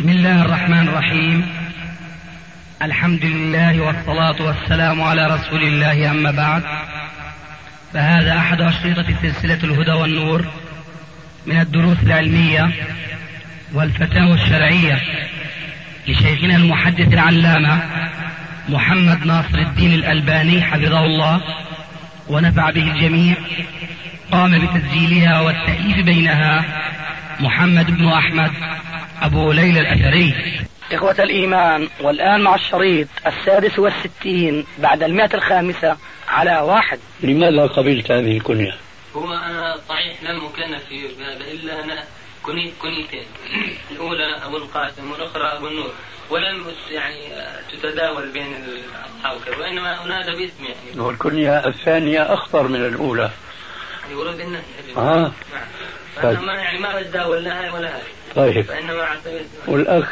بسم الله الرحمن الرحيم. الحمد لله والصلاة والسلام على رسول الله، أما بعد، فهذا أحد أشرطة سلسلة الهدى والنور من الدروس العلمية والفتاوى الشرعية لشيخنا المحدث العلامة محمد ناصر الدين الألباني حفظه الله ونفع به الجميع. قام بتسجيلها والتأليف بينها محمد بن أحمد أبو ليلى الأثري. إخوة الإيمان، والآن مع الشريط 66 بعد 105 على 1. لماذا قبلت هذه الكنية؟ هو أنا صحيح لم أكنف في بهذا، إلا أنا كنيتين، الأولى أبو القاسم والأخرى أبو النور، ولم يعني تتداول بين الأصحاب، وإنما أنادى باسمي يعني. والكنية الثانية أخطر من الأولى. يورد الناس. نعم. فأنا يعني ما أتداول لا هاي ولا هاي. طيب. والأخ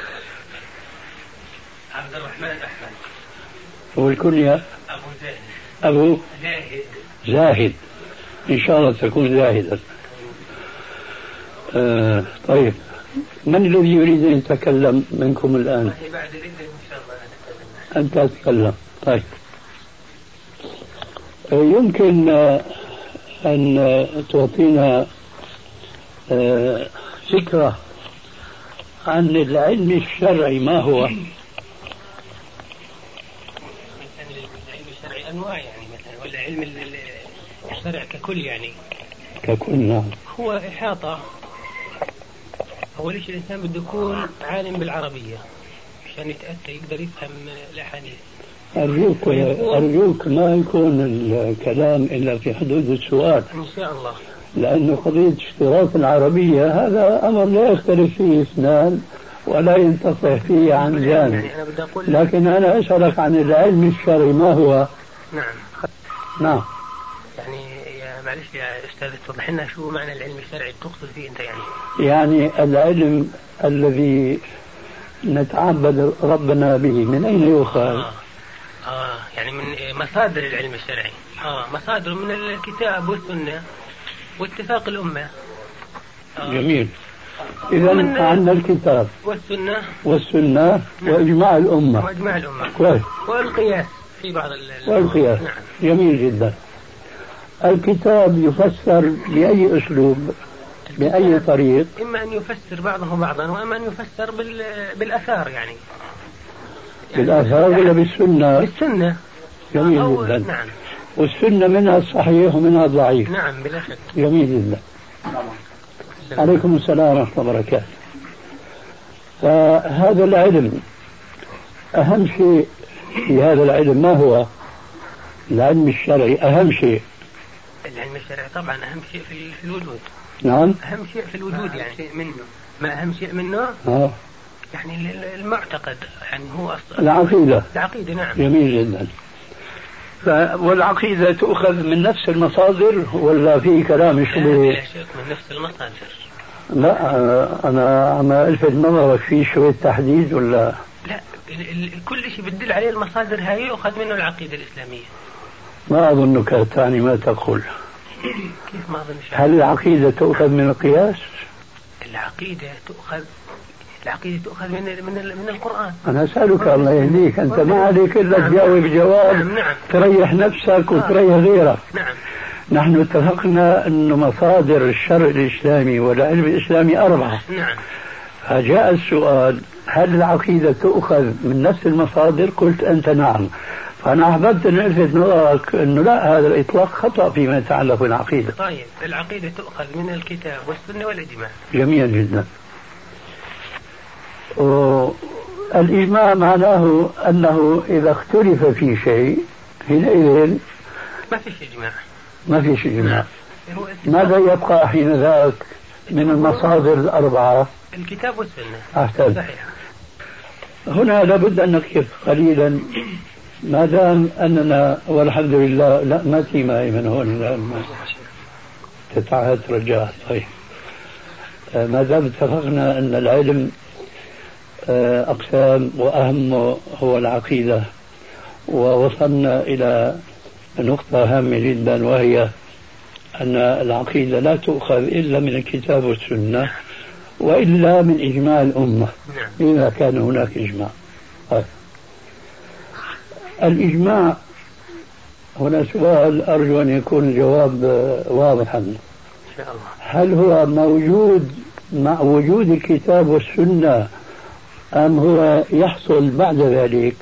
عبد الرحمن أحمد. والكنية أبو زاهد. أبو زاهد. إن شاء الله تكون زاهدا. طيب، من الذي يريد أن يتكلم منكم الآن؟ بعد إذن إن شاء الله أنت تتكلم. طيب، يمكن أن تعطينا فكرة عن العلم الشرعي ما هو؟ العلم الشرعي أنواع يعني، مثلا ولا علم الشرع ككل يعني. ككل، نعم. هو إحاطة. أول شيء الإنسان بده يكون عالم بالعربية عشان يتأتى يقدر يفهم الأحاديث. أرجوك ما يكون الكلام إلا في حدود السؤال إن شاء الله، لأن قضية اشتراط العربية هذا أمر لا يختلف فيه اثنان ولا ينتصح فيه عن جانب، لكن أنا أسألك عن العلم الشرعي ما هو؟ نعم. يعني معلش يا أستاذ، توضح لنا شو معنى العلم الشرعي تقصد فيه أنت يعني؟ يعني العلم الذي نتعبد ربنا به من أين يؤخذ؟ يعني من مصادر العلم الشرعي. مصادر من الكتاب والسنة واتفاق الأمة. جميل. إذا عندنا الكتاب والسنة وإجماع الأمة. كويس. والقياس في بعض والقياس. نعم. جميل جدا. الكتاب يفسر بأي أسلوب، بأي طريق؟ إما أن يفسر بعضه بعضا، وإما أن يفسر بالأثار يعني. بالآثار ولا بالسنة؟ بالسنة. جميل جدا. نعم. والسنة منها الصحيح ومنها الضعيف. نعم بلا شك. جميل جدا. عليكم السلام ورحمة الله وبركاته. فهذا العلم أهم شيء في هذا العلم ما هو؟ العلم الشرعي أهم شيء. العلم الشرعي طبعا أهم شيء في الوجود. نعم. أهم شيء في الوجود يعني شيء منه. ما أهم شيء منه؟ يعني المعتقد يعني هو العقيدة. نعم. جميل جدا. والعقيدة تؤخذ من نفس المصادر ولا في كلام شبه؟ لا شيء من نفس المصادر. لا، أنا عم ألفت نظرك في شوية تحديد ولا؟ لا، كل شيء بتدل عليه المصادر هاي يؤخذ منه العقيدة الإسلامية. ما أظنك تعني ما تقول. كيف ما أظن؟ هل العقيدة تؤخذ من القياس؟ العقيدة تؤخذ من القرآن. أنا أسألك الله يهديك، أنت ما عليك إلا تجاوب جواب. نعم. تريح نفسك وتريح غيرك. نعم. نحن اتفقنا أن مصادر الشرع الإسلامي والعلم الإسلامي 4. نعم. فجاء السؤال هل العقيدة تؤخذ من نفس المصادر؟ قلت أنت نعم. فأنا أحببت أن ألفت نظرك أنه لا، هذا الإطلاق خطأ فيما يتعلق بالعقيدة. طيب، العقيدة تؤخذ من الكتاب والسنة والإجماع. جميل جدا. الإجماع معناه أنه إذا اختلف في شيء حينئذ ما فيش إجماع. ماذا يبقى حين ذاك من المصادر 4؟ الكتاب والسنة. أحسن. صحيح. هنا لابد أن نقف قليلا، ما دام أننا والحمد لله لا ما في معي من هون تتعهد رجاء. طيب، ما دام اتفقنا أن العلم أقسام وأهم هو العقيدة، ووصلنا إلى نقطة هامة جدا وهي أن العقيدة لا تؤخذ إلا من الكتاب والسنة، وإلا من إجماع الأمة إذا كان هناك إجماع. الإجماع هنا سؤال أرجو أن يكون الجواب واضحا. هل هو موجود مع وجود الكتاب والسنة أم هو يحصل بعد ذلك؟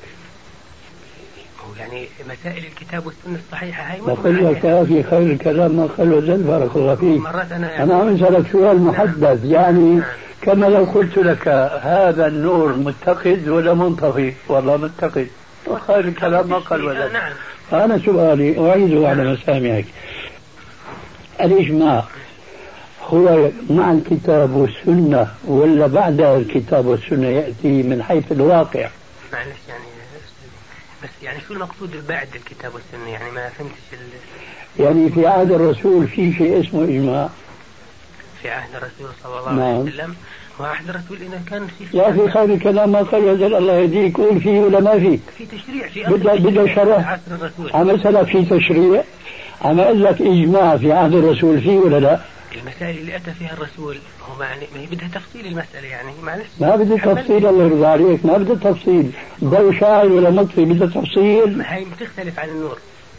يعني مسائل الكتاب والسنة الصحيحة هاي بقول لك يا أخي خير الكلام ما قل وزل بارك الله فيك. أنا عم أسألك سؤال محدد يعني كما لو قلت لك هذا النور متقد ولا منطفي؟ والله متقد. خير الكلام ما قل وزل. فأنا سؤالي أعيده على مسامعك. الإجماع هو مع الكتاب والسنة ولا بعد الكتاب والسنة يأتي من حيث الواقع؟ معلش يعني بس يعني شو المقصود بعد الكتاب والسنة؟ يعني ما فهمتش يعني في عهد الرسول في شيء اسمه إجماع؟ في عهد الرسول صلى الله عليه وسلم وعهد الرسول إذا كان في يا أخي خير الكلام ما قال وزل الله يهديك. قول فيه ولا ما فيه؟ في تشريع في بدأ شرح. عم أسألك في تشريع، عم أقول لك إجماع في عهد الرسول فيه ولا لا؟ المسائل اللي أتى فيها الرسول هو يعني ما بدها تفصيل المسألة يعني معلش ما بدي تفصيل الله يرضى عليك ما بدي تفصيل. ضوء شاعر ولا مطفي بدها تفصيل. ما هي بتختلف عن النور.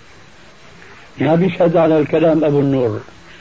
ما بيشهد على الكلام أبو النور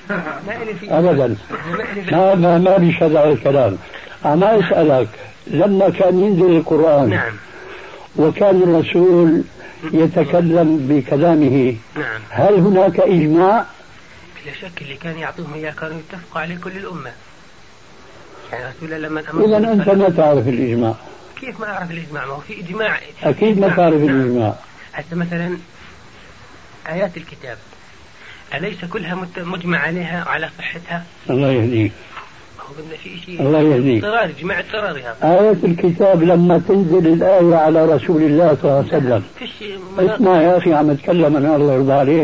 أبدا. ما بيشهد على الكلام. أنا أسألك لما كان ينزل القرآن نعم. وكان الرسول يتكلم بكلامه نعم. هل هناك إجماع؟ بلا شك اللي كان يعطوهم إياه كانوا يتفقوا عليه كل الأمة. يعني رسول لما إذا أنت ما تعرف الإجماع. كيف ما أعرف الإجماع؟ ما هو في إجماع أكيد ما تعرف الإجماع. حتى مثلا آيات الكتاب أليس كلها مجمع عليها وعلى صحتها؟ الله يهديك. في شيء الله يهديك. اضطراري جماع اضطرارها. آيات الكتاب لما تنزل الآية على رسول الله صلى الله عليه وسلم اسمع يا أخي عم أتكلم أنا الله يرضى عليك.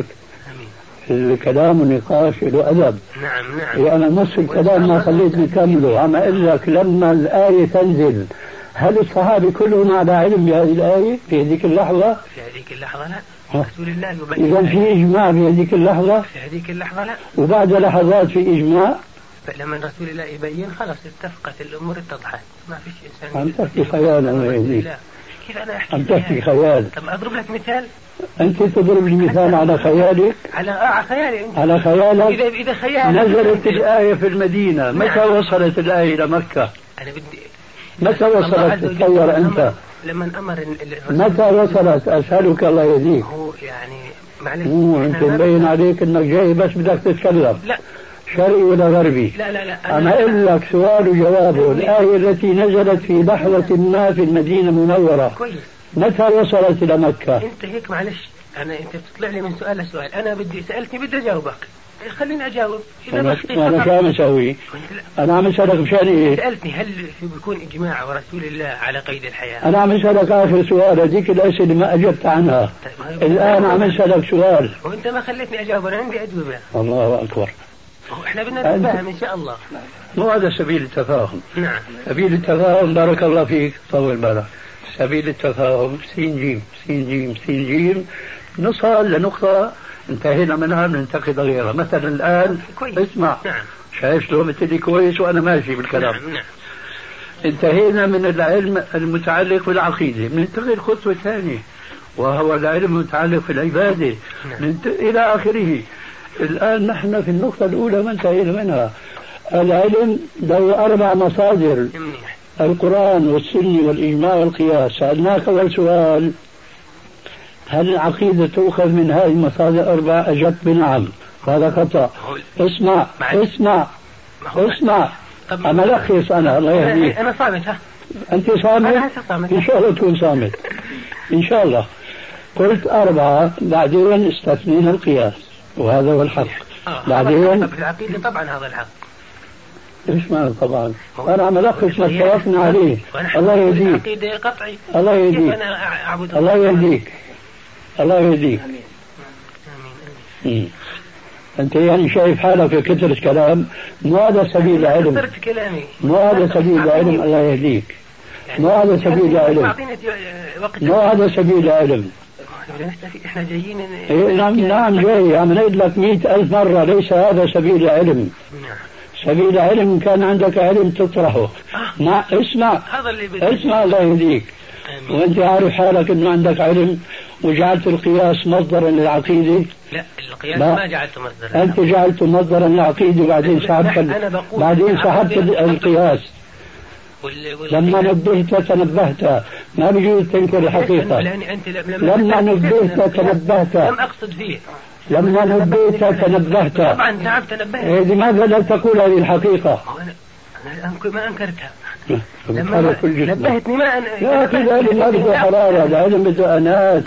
الكلام ونقاش له أدب. نعم. أنا نص الكلام ما خليتني كمله. عم أقول لك لما الآية تنزل هل الصحابة كلهم على علم بهذه الآية في هذيك اللحظة؟ في هذيك اللحظة لا. رسول الله إذا في إجماع في هذيك اللحظة؟ في هذيك اللحظة لا. وبعد لحظات في إجماع؟ فلما رسول الله يبين خلاص اتفقت الأمور اتضحت ما فيش إنسان. عم تحكي خيال الله يهديك. كيف أنا أحكي؟ عم تحكي خيال. طب أضرب لك مثال. أنت تضرب لي مثال على خيالك. على خيالي. على خيالك. إذا خيالك. نزلت الآية في المدينة. متى وصلت الآية إلى مكة؟ أنا بدي. متى وصلت تتصور أنت؟ لما أمر متى وصلت أسألك الله يهديك. هو يعني معلش. أنت مبين عليك أنك جاي بس بدك تتكلم. لا. شرقي ولا غربي؟ لا. أنا أقول لك سؤال وجوابه. الآية التي نزلت في لحظة ما في المدينة المنورة كويس. متى وصلت إلى مكة؟ أنت هيك معلش أنت بتطلع لي من سؤال لسؤال. أنا سألتني بدي أجاوبك خليني أجاوب. أنا شو عم أسوي؟ أنا عم أسألك مشان إيه؟ سألتني هل بيكون إجماع ورسول الله على قيد الحياة؟ أنا عم أسألك آخر سؤال. هذيك الأسئلة ما أجبت عنها. الآن عم أسألك سؤال. وأنت ما خليتني أجاوب. أنا عندي أجوبة. الله أكبر. احنا بدنا نتفاهم ان شاء الله. مو هذا سبيل التفاهم. نعم. سبيل التفاهم بارك الله فيك طول بالك. سبيل التفاهم سين جيم نصل لنقطة انتهينا منها ننتقد غيرها. مثلا الآن كويس. اسمع. نعم. شايف شلون قلت لي كويس وأنا ماشي بالكلام. نعم. انتهينا من العلم المتعلق بالعقيدة ننتقل خطوة ثانية وهو العلم المتعلق في العبادة. نعم. إلى آخره. الآن نحن في النقطة الأولى ما انتهينا منها. العلم له 4 مصادر. القرآن والسنة والإجماع والقياس. سألناك أول سؤال هل العقيدة تؤخذ من هذه المصادر 4؟ أجبت بنعم. هذا خطأ. اسمع أما لخص أنا الله يهديك. أنا صامت. ها أنت صامت؟ إن شاء الله تكون صامت إن شاء الله. قلت 4 بعدين استثنينا القياس وهذا هو الحق. بعدين في العقيدة طبعا هذا الحق. ايش معنى طبعا؟ انا عم الخص ما اتفقنا عليه. الله يهديك. العقيدة قطعي. الله يهديك. انا اعبد الله يهديك. الله يهديك. امين. انت يعني شايف حالك في كثرة كلام. مو هذا سبيل العلم. كثرت كلامي. مو هذا سبيل العلم. الله يهديك. مو هذا سبيل العلم. مو هذا سبيل العلم. احنا جايين. نعم جاي. عم نقول لك 100,000 مرة ليس هذا سبيل العلم. سبيل علم، كان عندك علم تطرحه. اسمع الله يهديك. وانت عارف حالك انه عندك علم وجعلت القياس مصدرا للعقيدة. لا، القياس ما جعلته مصدرا. انت جعلته مصدرا للعقيدة وبعدين سحبت القياس. لما نبهت تنبهت، ما بيجوز تنكر الحقيقة. لما نبهت تنبهت. لم أقصد فيه. لما نبهت تنبهت. طبعا نعم تنبهت. لماذا لا تقول هذه الحقيقة؟ أنا ما أنكرتها. لما نبهتني ما يا أخي العلم ما بده حرارة، العلم بده أنات.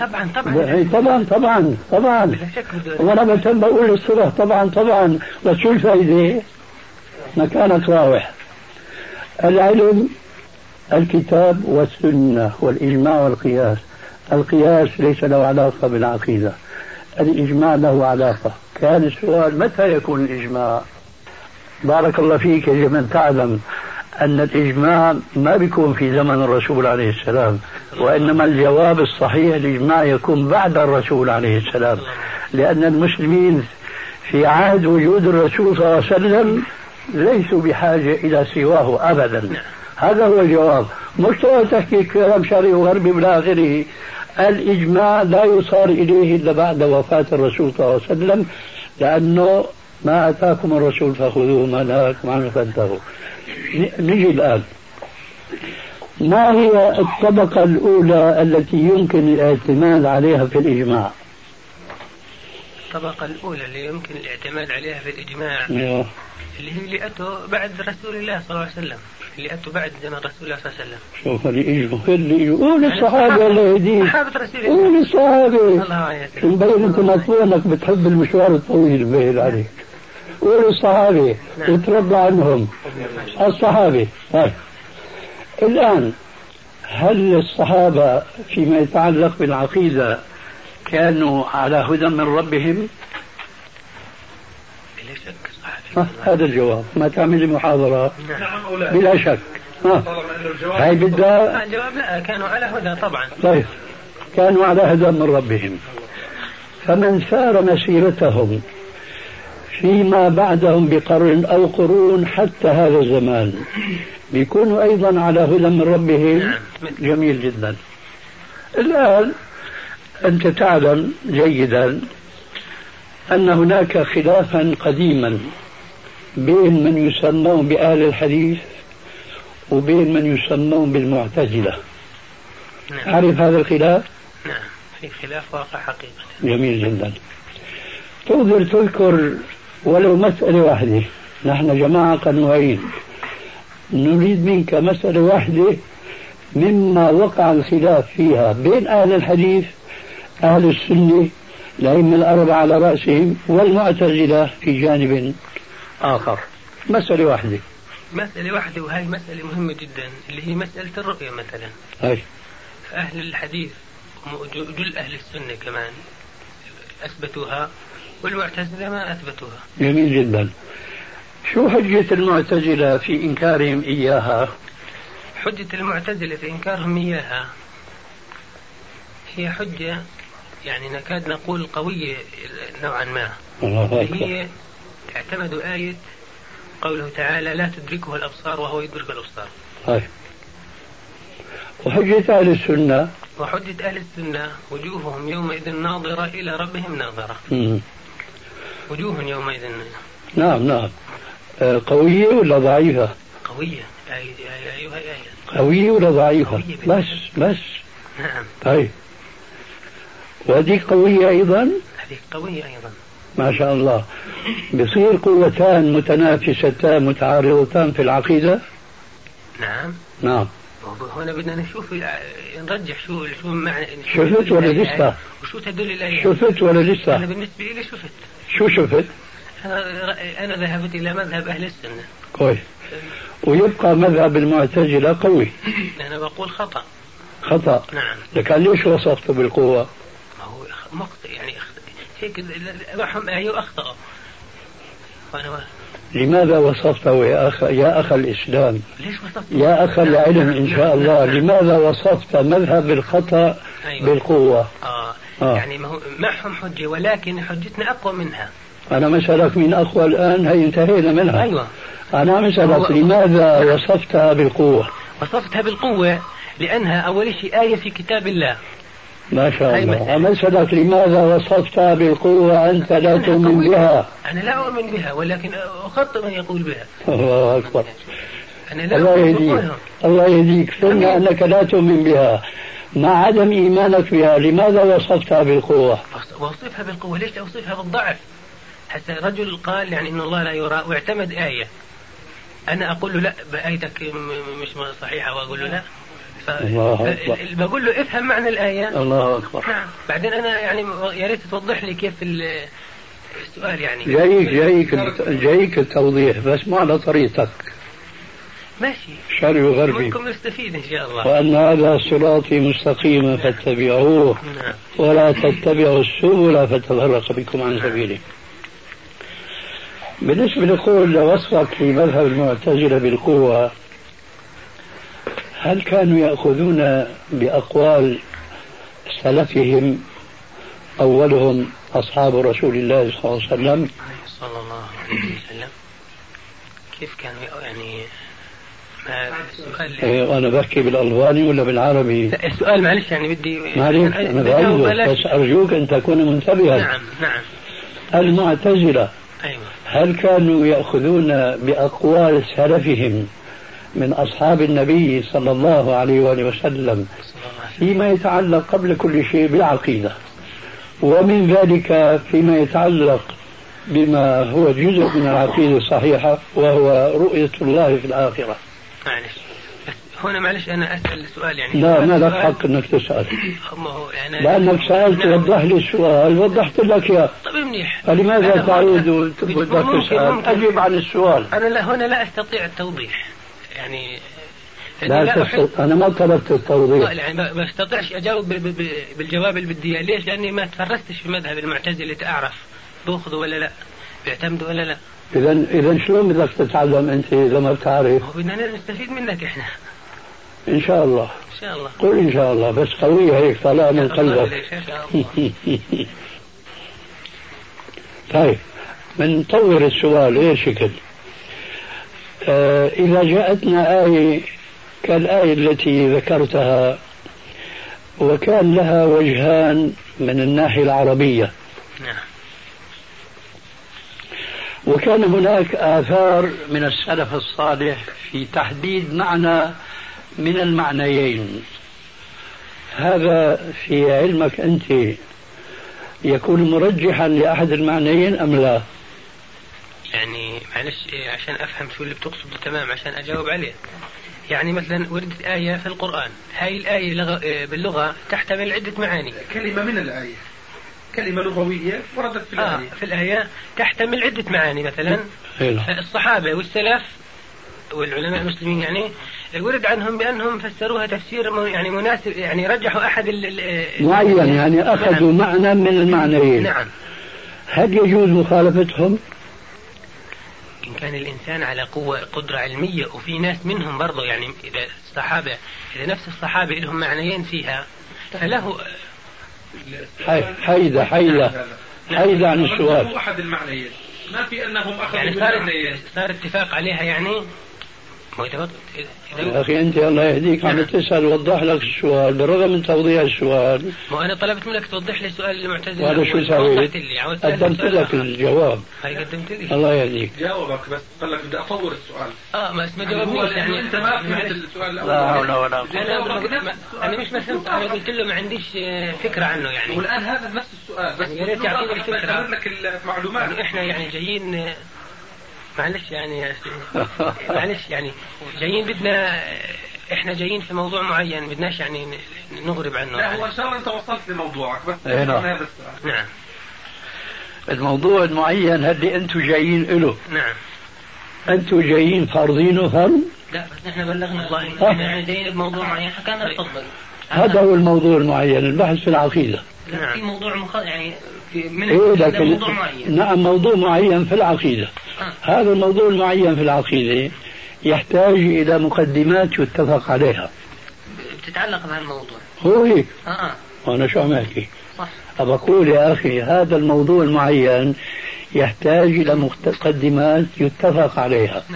طبعا وأنا بتم بقول الصبح طبعا وشو الفائدة؟ مكانك راوح. العلم الكتاب والسنة والإجماع والقياس. القياس ليس له علاقة بالعقيدة، الإجماع له علاقة. كان السؤال متى يكون الإجماع؟ بارك الله فيك يا من تعلم أن الإجماع ما بيكون في زمن الرسول عليه السلام، وإنما الجواب الصحيح الإجماع يكون بعد الرسول عليه السلام، لأن المسلمين في عهد وجود الرسول صلى الله عليه وسلم ليسوا بحاجة إلى سواه أبدا. هذا هو الجواب، مش تحكي كلام شرعي وغربي إلى آخره. الإجماع لا يصار إليه إلا بعد وفاة الرسول صلى الله عليه وسلم، لأنه ما أتاكم الرسول فخذوه ما نهاكم عنه فانتهوا. نجي الآن، ما هي الطبقة الأولى التي يمكن الاعتماد عليها في الإجماع؟ الطبقة الأولى اللي يمكن الاعتماد عليها في الإجماع اللي هي اللي أتوا بعد رسول الله صلى الله عليه وسلم، اللي أتوا بعد زمن رسول الله صلى الله عليه وسلم. شوف اللي يجوا قول الصحابة الله يهديك، قول الصحابة. مبين أنت مطلوب أنك بتحب المشوار الطويل مبين عليك. قول الصحابة وترضى عنهم الصحابة. الآن هل الصحابة فيما يتعلق بالعقيدة كانوا على هدى من ربهم؟ هذا الجواب. ما تعمل محاضرة بلا شك. هاي بدها الجواب لا، كانوا على هدى طبعا. طيب كانوا على هدى من ربهم، فمن سار مسيرتهم فيما بعدهم بقرن أو قرون حتى هذا الزمان بيكونوا أيضا على هدى من ربهم. جميل جدا. الآن أنت تعلم جيدا أن هناك خلافا قديما بين من يسمون بأهل الحديث وبين من يسمون بالمعتزلة. عارف هذا الخلاف؟ نعم، في خلاف واقع حقيقة. جميل جدا. تقدر تذكر ولو مسألة واحدة؟ نحن جماعة قنوعين، نريد منك مسألة واحدة مما وقع الخلاف فيها بين أهل الحديث أهل السنة الأئمة الأربعة على رأسهم والمعتزلة في جانب آخر. مسألة واحدة وهي مسألة مهمة جدا اللي هي مسألة الرؤية مثلا. أهل الحديث وجل أهل السنة كمان أثبتوها والمعتزلة ما أثبتوها. جميل جدا. شو حجة المعتزلة في إنكارهم إياها؟ حجة المعتزلة في إنكارهم إياها هي حجة يعني نكاد نقول قوية نوعا ما. هي اعتمدوا آية قوله تعالى لا تدركه الأبصار وهو يدرك الأبصار. وحجة أهل السنة وجوههم يومئذ ناظرة إلى ربهم ناظرة. وجوه يومئذ. نعم. قوية ولا ضعيفة؟ قوية. قوية ولا ضعيفة؟ بس نعم. طيب وهذه قوية أيضا؟ هذه قوية أيضا ما شاء الله. بصير قوتان متنافستان متعارضتان في العقيدة؟ نعم. هنا بدنا نشوف نرجح شو معنى. شفت ولا لسه؟ وشو تدل الآية؟ شفت ولا لسه؟ أنا بالنسبة لي شفت. شو شفت؟ أنا ذهبت إلى مذهب أهل السنة. كويس. ويبقى مذهب المعتزلة قوي. أنا بقول خطأ. نعم. لكن ليش وصفته بالقوة؟ ما هو يعني هيك معهم آية وأخطأ. لماذا وصفته يا أخ الإسلام؟ ليش وصفته؟ يا أخ العلم إن شاء الله، لماذا وصفت مذهب الخطأ بالقوة؟ يعني ما هو معهم حجة ولكن حجتنا أقوى منها. أنا مسألك من أقوى الآن هي انتهينا منها. أيوة. أنا عم أسألك لماذا وصفتها بالقوة؟ وصفتها بالقوة لأنها أول شيء آية في كتاب الله. ما شاء الله. عم أسألك لماذا وصفتها بالقوة أنت لا تؤمن بها؟ أنا لا أؤمن بها ولكن أخطئ من يقول بها. الله أكبر. الله يهديك، الله يهديك. قلنا أنك لا تؤمن بها مع عدم إيمانك بها، لماذا وصفتها بالقوة؟ وصفها بالقوة ليش أوصفها بالضعف؟ حتى رجل قال يعني إن الله لا يرى واعتمد آية، أنا أقول له لا بآيتك مش صحيحة وأقول له لا، بقول له افهم معنى الآية. الله أكبر. نعم. بعدين أنا يعني يا ريت توضح لي كيف السؤال يعني. جايك التوضيح بس ما على طريقتك. ماشي. شرعي وغربي. منكم نستفيد إن شاء الله. وأن هذا صراطي مستقيما فاتبعوه ولا تتبعوا السبل فتفرق بكم عن سبيله. بالنسبة لقول وصفك في مذهب المعتزلة بالقوة، هل كانوا يأخذون بأقوال سلفهم أولهم أصحاب رسول الله صلى الله عليه وسلم؟ صلى الله عليه وسلم. كيف كانوا يعني السؤال أنا بحكي بالألباني ولا بالعربي؟ السؤال معلش يعني بدي معلش أنا بعرفه بس أرجوك أن تكون منتبها. نعم. المعتزلة أيوة. هل كانوا يأخذون بأقوال سلفهم من أصحاب النبي صلى الله عليه وآله وسلم فيما يتعلق قبل كل شيء بالعقيدة، ومن ذلك فيما يتعلق بما هو جزء من العقيدة الصحيحة وهو رؤية الله في الآخرة؟ معلش هنا معلش أنا أسأل السؤال يعني. لا ما لك حق أنك تسأل يعني لأنك سألت وضح لي السؤال وضحت لك يا. طيب منيح. فلماذا تعود وتبدأ تسأل؟ أجيب عن السؤال. أنا هنا لا أستطيع التوضيح يعني. أنا ما طلبت التوضيح. يعني ما استطيعش أجاوب بالجواب اللي بدي إياه. ليش؟ لأني ما تفرستش في مذهب المعتزلة أعرف بأخذوا ولا لا، بيعتمدوا ولا لا. إذا شلون بدك تتعلم أنت إذا ما بتعرف؟ بدنا نستفيد منك إحنا. إن شاء الله. إن شاء الله. قل إن شاء الله بس قوية هيك طلع من قلبك. طيب بنطور السؤال غير شكل. إذا جاءتنا آية كالآية التي ذكرتها وكان لها وجهان من الناحية العربية. نعم. وكان هناك آثار من السلف الصالح في تحديد معنى من المعنيين، هذا في علمك أنت يكون مرجحا لأحد المعنيين أم لا؟ يعني معلش عشان أفهم شو اللي بتقصده تمام عشان أجاوب عليه. يعني مثلا وردت آية في القرآن، هاي الآية باللغة تحتمل عدة معاني. كلمة من الآية كلمة لغوية وردت في الآية. في الآية تحتمل عدة معاني. مثلا الصحابة والسلف والعلماء المسلمين يعني ورد عنهم بأنهم فسروها تفسير يعني مناسب، يعني رجحوا أحد معين، يعني أخذوا معنى من المعنيين. نعم. هل يجوز مخالفتهم؟ إن كان الإنسان على قدرة علمية، وفي ناس منهم برضو يعني إذا الصحابة إذا نفس الصحابة لهم معنيين فيها فله حيدة عن السؤال. أحد المعنيين ما في أنهم أخذوا يعني صار اتفاق عليها يعني. يا أخي أنت الله يهديك عم تسأل وضح لك السؤال بالرغم من توضيح السؤال. وأنا طلبت منك توضح لي سؤال المعتزلة وهذا شو سويت؟ قدمت لك الجواب. هاي قدمت لي. الله يهديك. جاوبك بس قال لك بدي أطور السؤال. ما جاوبنيش يعني. أنت ما فهمت السؤال الأول. لا حول ولا قوة. أنا مش فهمت. أنا قلت له ما عنديش فكرة عنه يعني. والآن هذا نفس السؤال بس يا ريت يعطيني الفكرة. لك المعلومات. يعني إحنا يعني جايين معلش يعني جايين بدنا احنا جايين في موضوع معين بدناش يعني نغرب عنه. لا هو ان شاء الله انت وصلت لموضوعك بس هذا السؤال. نعم. الموضوع المعين هل انتم جايين له؟ نعم. انتم جايين فارضينه فرض؟ لا بس احنا بلغنا الله احنا جايين بموضوع معين حكينا تفضل. هذا هو الموضوع المعين، البحث في العقيدة. نعم. في موضوع يعني في من موضوع معين. نعم موضوع معين في العقيدة. هذا الموضوع المعين في العقيدة يحتاج إلى مقدمات يتفق عليها. بتتعلق بهالموضوع. هو هيك. وأنا شو عم أحكي؟ صح. أقول يا أخي هذا الموضوع المعين يحتاج إلى مقدمات يتفق عليها. نعم.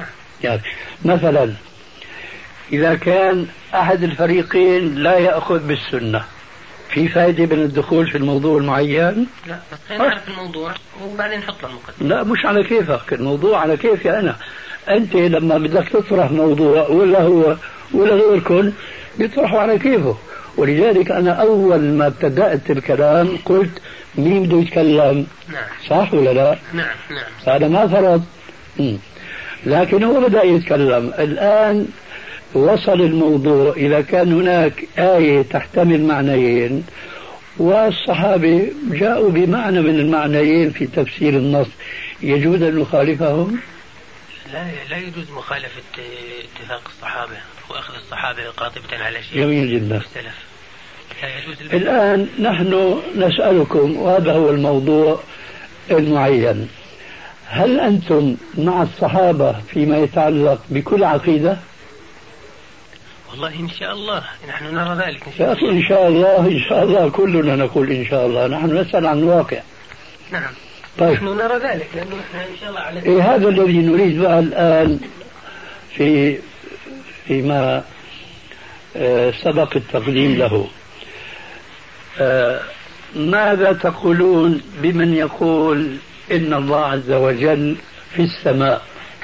يعني مثلا إذا كان أحد الفريقين لا يأخذ بالسنة، في فائدة من الدخول في الموضوع المعين؟ لا بس خلينا نعرف الموضوع وبعدين نحط له المقدمة. لا مش على كيفك، الموضوع على كيفي أنا. أنت لما بدك تطرح موضوع ولا هو ولا غيركم بيطرحوا على كيفه، ولذلك أنا أول ما ابتدأت الكلام قلت مين بده يتكلم؟ نعم. صح ولا لا؟ نعم نعم. هذا ما فرض. لكن هو بدأ يتكلم الآن. وصل الموضوع إذا كان هناك آية تحتمل معنيين والصحابة جاءوا بمعنى من المعنيين في تفسير النص، يجوز أن نخالفهم؟ لا يجوز مخالفة اتفاق الصحابة وأخذ الصحابة قاطبة على شيء. جميل جدا. السلف. لا يجوز. الآن نحن نسألكم، وهذا هو الموضوع المعين، هل أنتم مع الصحابة فيما يتعلق بكل عقيدة؟ والله إن شاء الله نحن نرى ذلك. يا أخي إن شاء الله إن شاء الله كلنا نقول إن شاء الله، نحن نسأل عن الواقع. نعم. طيب. نحن نرى ذلك لأنه نحن إن شاء الله على هذا الذي نريد بقى الآن فيما سبق التقديم له. ماذا تقولون بمن يقول إن الله عز وجل في السماء؟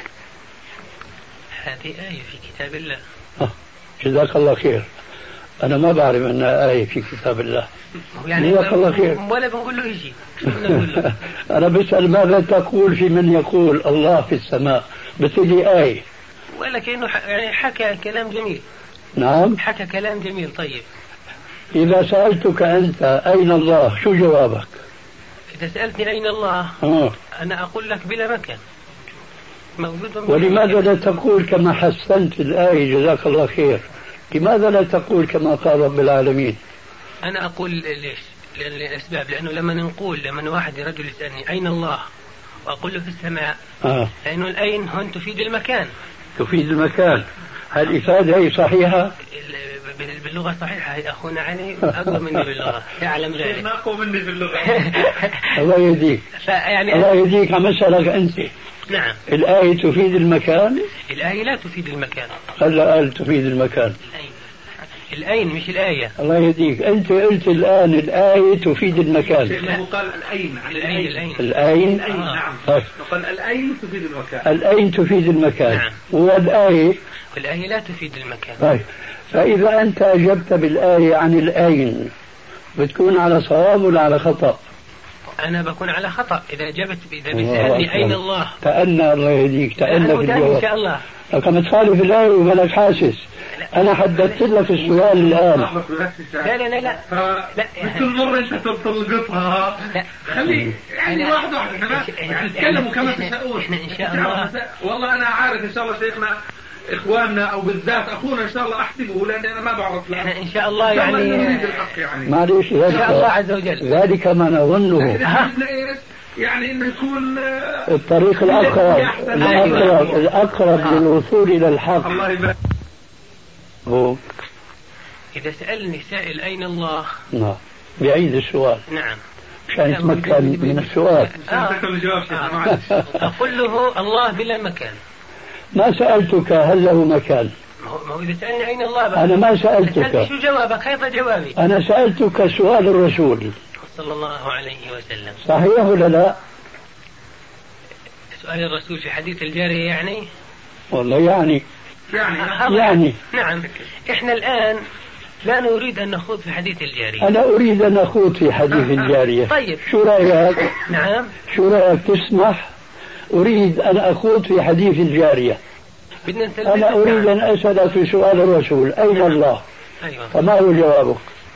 هذه آية في كتاب الله. جزاك الله خير. أنا ما بعرف أنها آية في كتاب الله. يعني جزاك الله خير. ولا بنقول له يجي. أنا بسأل ماذا تقول في من يقول الله في السماء؟ بتقولي آية. ولا كأنه يعني حكى كلام جميل. نعم. حكى كلام جميل. طيب. إذا سألتك أنت أين الله شو جوابك؟ إذا سألتني أين الله أنا أقول لك بلا مكان. موجود. ولماذا لا تقول كما حسنت الآية جزاك الله خير؟ لماذا لا تقول كما قال رب العالمين؟ أنا أقول ليش؟ لأن الأسباب، لأنه لما واحد رجل يسألني أين الله وأقول له في السماء لأنه الأين هون تفيد المكان. تفيد المكان. هل الإفادة هي صحيحة؟ باللغة صحيحة. أخونا علي أقوى مني باللغة، يعلم ذلك. ما أقوى مني باللغة. الله يهديك. الله يهديك عم أسألك أنت. نعم. الآية تفيد المكان؟ الآية لا تفيد المكان. هلا قال تفيد المكان. الأين مش الآية. الله يهديك. أنت قلت الآن الآية تفيد المكان. لأنه قال الأين عن الأين. الأين. نعم. قال الأين تفيد المكان. الأين تفيد المكان. نعم. والآية. والآية لا تفيد المكان. طيب. فإذا أنت أجبت بالآية عن الأين بتكون على صواب ولا على خطأ؟ أنا بكون على خطأ إذا أجبت. إذا بيسألني أين الله تأنى. الله يهديك. تأنى في الجواب إن شاء الله. كما تخالف الآية ومالك حاسس. أنا حددت لك السؤال الآن. لا كل مرة أنت تلقطها. خلي يعني واحد تتكلموا كما تشاءون. إن شاء الله. والله أنا عارف إن شاء الله شيخنا إخواننا أو بالذات أخونا إن شاء الله أحسبه لأن أنا ما بعرف. لا إن شاء الله يعني معليش إن شاء الله عز وجل ذلك ما نظنه. يعني إنه يكون الطريق الأقرب للوصول إلى الحق. الله يبارك. إذا سألني سائل أين الله؟ نعم. بعيد السؤال. نعم. عشان يتمكن من السؤال. أقول له الله بلا مكان. ما سألتك هل له مكان؟ ما هو إذا سألني أين الله بقى. أنا ما سألتك. شو جوابك؟ كيف جوابي؟ أنا سألتك سؤال الرسول صلى الله عليه وسلم. صحيح ولا لا؟ سؤال الرسول في حديث الجارية يعني؟ والله يعني نعم. إحنا الآن لا نريد أن نخوض في حديث الجارية. أنا أريد أن أخوض في حديث الجارية. طيب. شو رأيك؟ نعم. شو رأيك تسمح؟ أريد أن أخوض في حديث الجارية. أنا أريد أن أسأل في سؤال الرسول أين الله؟ أيوة. فما هو جوابك؟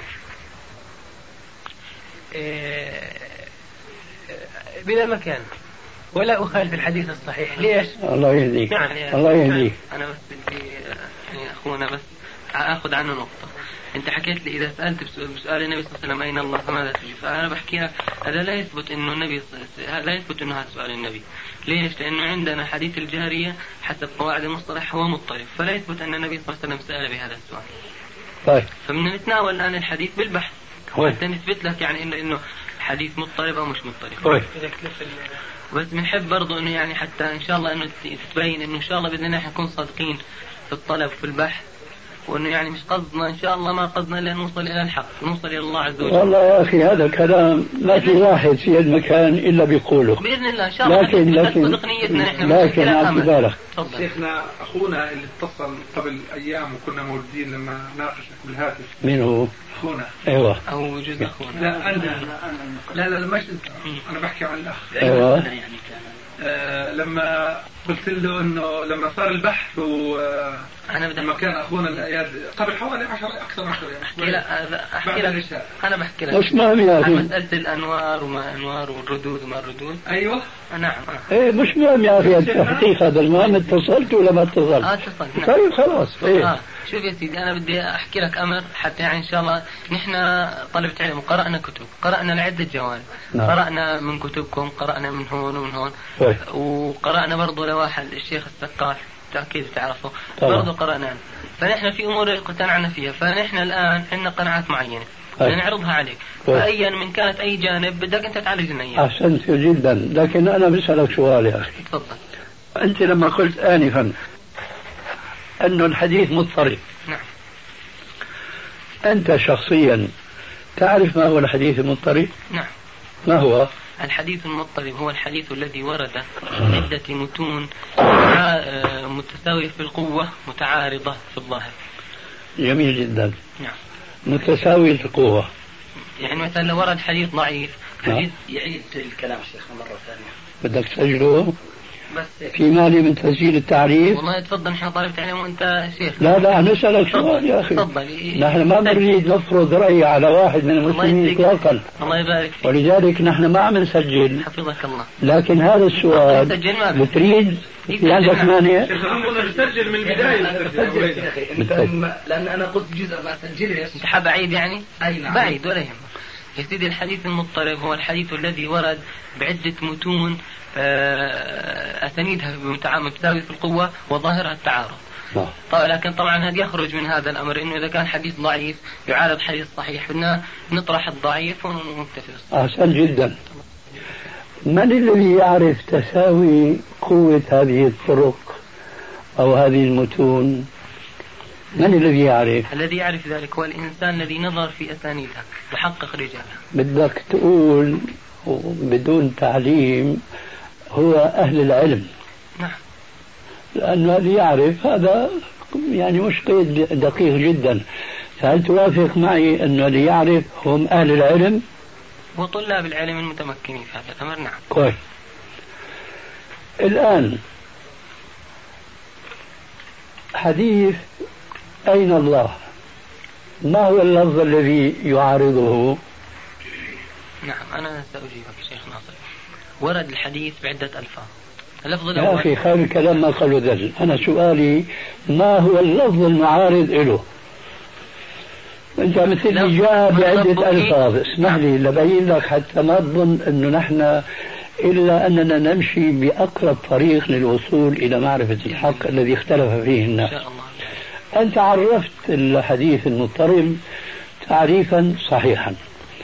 بلا مكان ولا أخالف الحديث الصحيح. ليش؟ الله يهديك. نعم. الله يهديك. أنا بس بدي يعني أخونا بس أخذ عنه نقطة. أنت حكيت لي إذا سألت بسؤال النبي صلى الله عليه وسلم أين الله فماذا تجيب؟ فأنا بحكي لك هذا لا يثبت إنه النبي لا يثبت إنه هذا سؤال النبي. ليش؟ لأنه عندنا حديث الجارية حسب قواعد المصطلح هو مضطرب، فلا يثبت أن النبي صلى الله عليه وسلم سأل بهذا السؤال. طيب. فمن نتناول الآن الحديث بالبحث حتى نثبت لك يعني إنه حديث مضطرب أو مش مضطرب. بس بنحب برضو إنه يعني حتى إن شاء الله إنه تبين إنه إن شاء الله بإذن الله نكون صادقين في الطلب في البحث، وإنه يعني مش قصدنا إن شاء الله ما قصدنا إلا نوصل إلى الحق، نوصل إلى الله عز وجل. والله يا أخي هذا كلام ما في واحد في المكان إلا بيقوله بإذن الله إن شاء الله. لكن صدق نيتنا نحن. لكن اعتذارك شيخنا أخونا اللي اتصل قبل أيام وكنا موجودين لما ناقشك بالهاتف. مين هو؟ أخونا. أيوة. أو جزء أخونا. لا أنا. لا مش أنا بحكي عن الأخ. أيوة. لما قلت له انه لما صار البحث لما كان اخونا الاياد قبل حوالي 10 اكثر من 10 احكي لك انا بحكي لك مش مهم يا اخي مساله الانوار وما انوار والردود وما الردود. ايوه نعم. ايه مش مهم يا اخي التحقيق هذا المهم اتصلت ولا ما اتصلت؟ اتصلت. طيب خلاص. ايه شوف يا سيدي انا بدي احكي لك امر حتى يعني ان شاء الله نحن طلبة علم وقرانا كتب، قرانا لعده جوانب. نعم. قرانا من كتبكم، قرانا من هون ومن هون. وقرانا برضه لواحد الشيخ السقاف اكيد تعرفه برضه قرانا. فنحن في امور اقتنعنا فيها، فنحن الان عندنا قناعات معينه نعرضها عليك، فايا من كانت اي جانب بدك انت تعالج لنا اياه. احسنت جدا، لكن انا بسالك سؤال يا اخي. تفضل. انت لما قلت انفا انه الحديث مضطرب. نعم. انت شخصيا تعرف ما هو الحديث المضطرب؟ نعم. ما هو؟ الحديث المضطرب هو الحديث الذي ورد عدة متون متساوية في القوة متعارضة في الظاهر. جميل جدا. نعم. متساوي في القوة. يعني مثلا لو ورد حديث ضعيف حديث يعيد الكلام شيخنا مرة ثانية. بدك تسجله؟ بس في مالي من تسجيل التعريف؟ والله تفضل نحن طالب علم وانت شيخ. لا نسألك سؤال يا أخي. تفضل. نحن ما نريد نفرض رأي على واحد من المسلمين إطلاقا. الله يبارك فيك. ولذلك نحن ما عم نسجل. حفظك الله. لكن هذا السؤال بتريد في عندك مانع؟ نسجل من البداية. لأن أنا قلت جزء ما سجله. أنت حاب بعيد يعني؟ أي نعم. بعيد ولا يهمك. يا سيدي الحديث المضطرب هو الحديث الذي ورد بعدة متون أسانيدها متساوية في القوة وظاهرها التعارض. لكن طبعا هذا يخرج من هذا الأمر إنه إذا كان حديث ضعيف يعارض حديث صحيح بدنا نطرح الضعيف ونكتفي. أحسن جدا. من الذي يعرف تساوي قوة هذه الطرق أو هذه المتون؟ من الذي يعرف؟ الذي يعرف ذلك هو الإنسان الذي نظر في أسانيدها وحقق رجالها. بدك تقول بدون تعليم هو أهل العلم. نعم. لأنه الذي يعرف هذا يعني مش قيد دقيق جدا. فهل توافق معي أنه الذي يعرف هم أهل العلم؟ وطلاب العلم المتمكنين في هذا الأمر. نعم. كويس. الآن حديث أين الله، ما هو اللفظ الذي يعارضه؟ نعم أنا سأجيبك شيخ ناصر. ورد الحديث بعدة ألفاظ. اللفظ الأول يا أخي خير الكلام ما قالوا ذل. أنا سؤالي ما هو اللفظ المعارض له؟ أنت مثل جاء بعدة ألفاظ. اسمح لي لبين لك حتى ما تظن أنه نحن إلا أننا نمشي بأقرب طريق للوصول إلى معرفة الحق الذي اختلف فيه الناس. إن شاء الله. أنت عرفت الحديث المضطرب تعريفا صحيحا.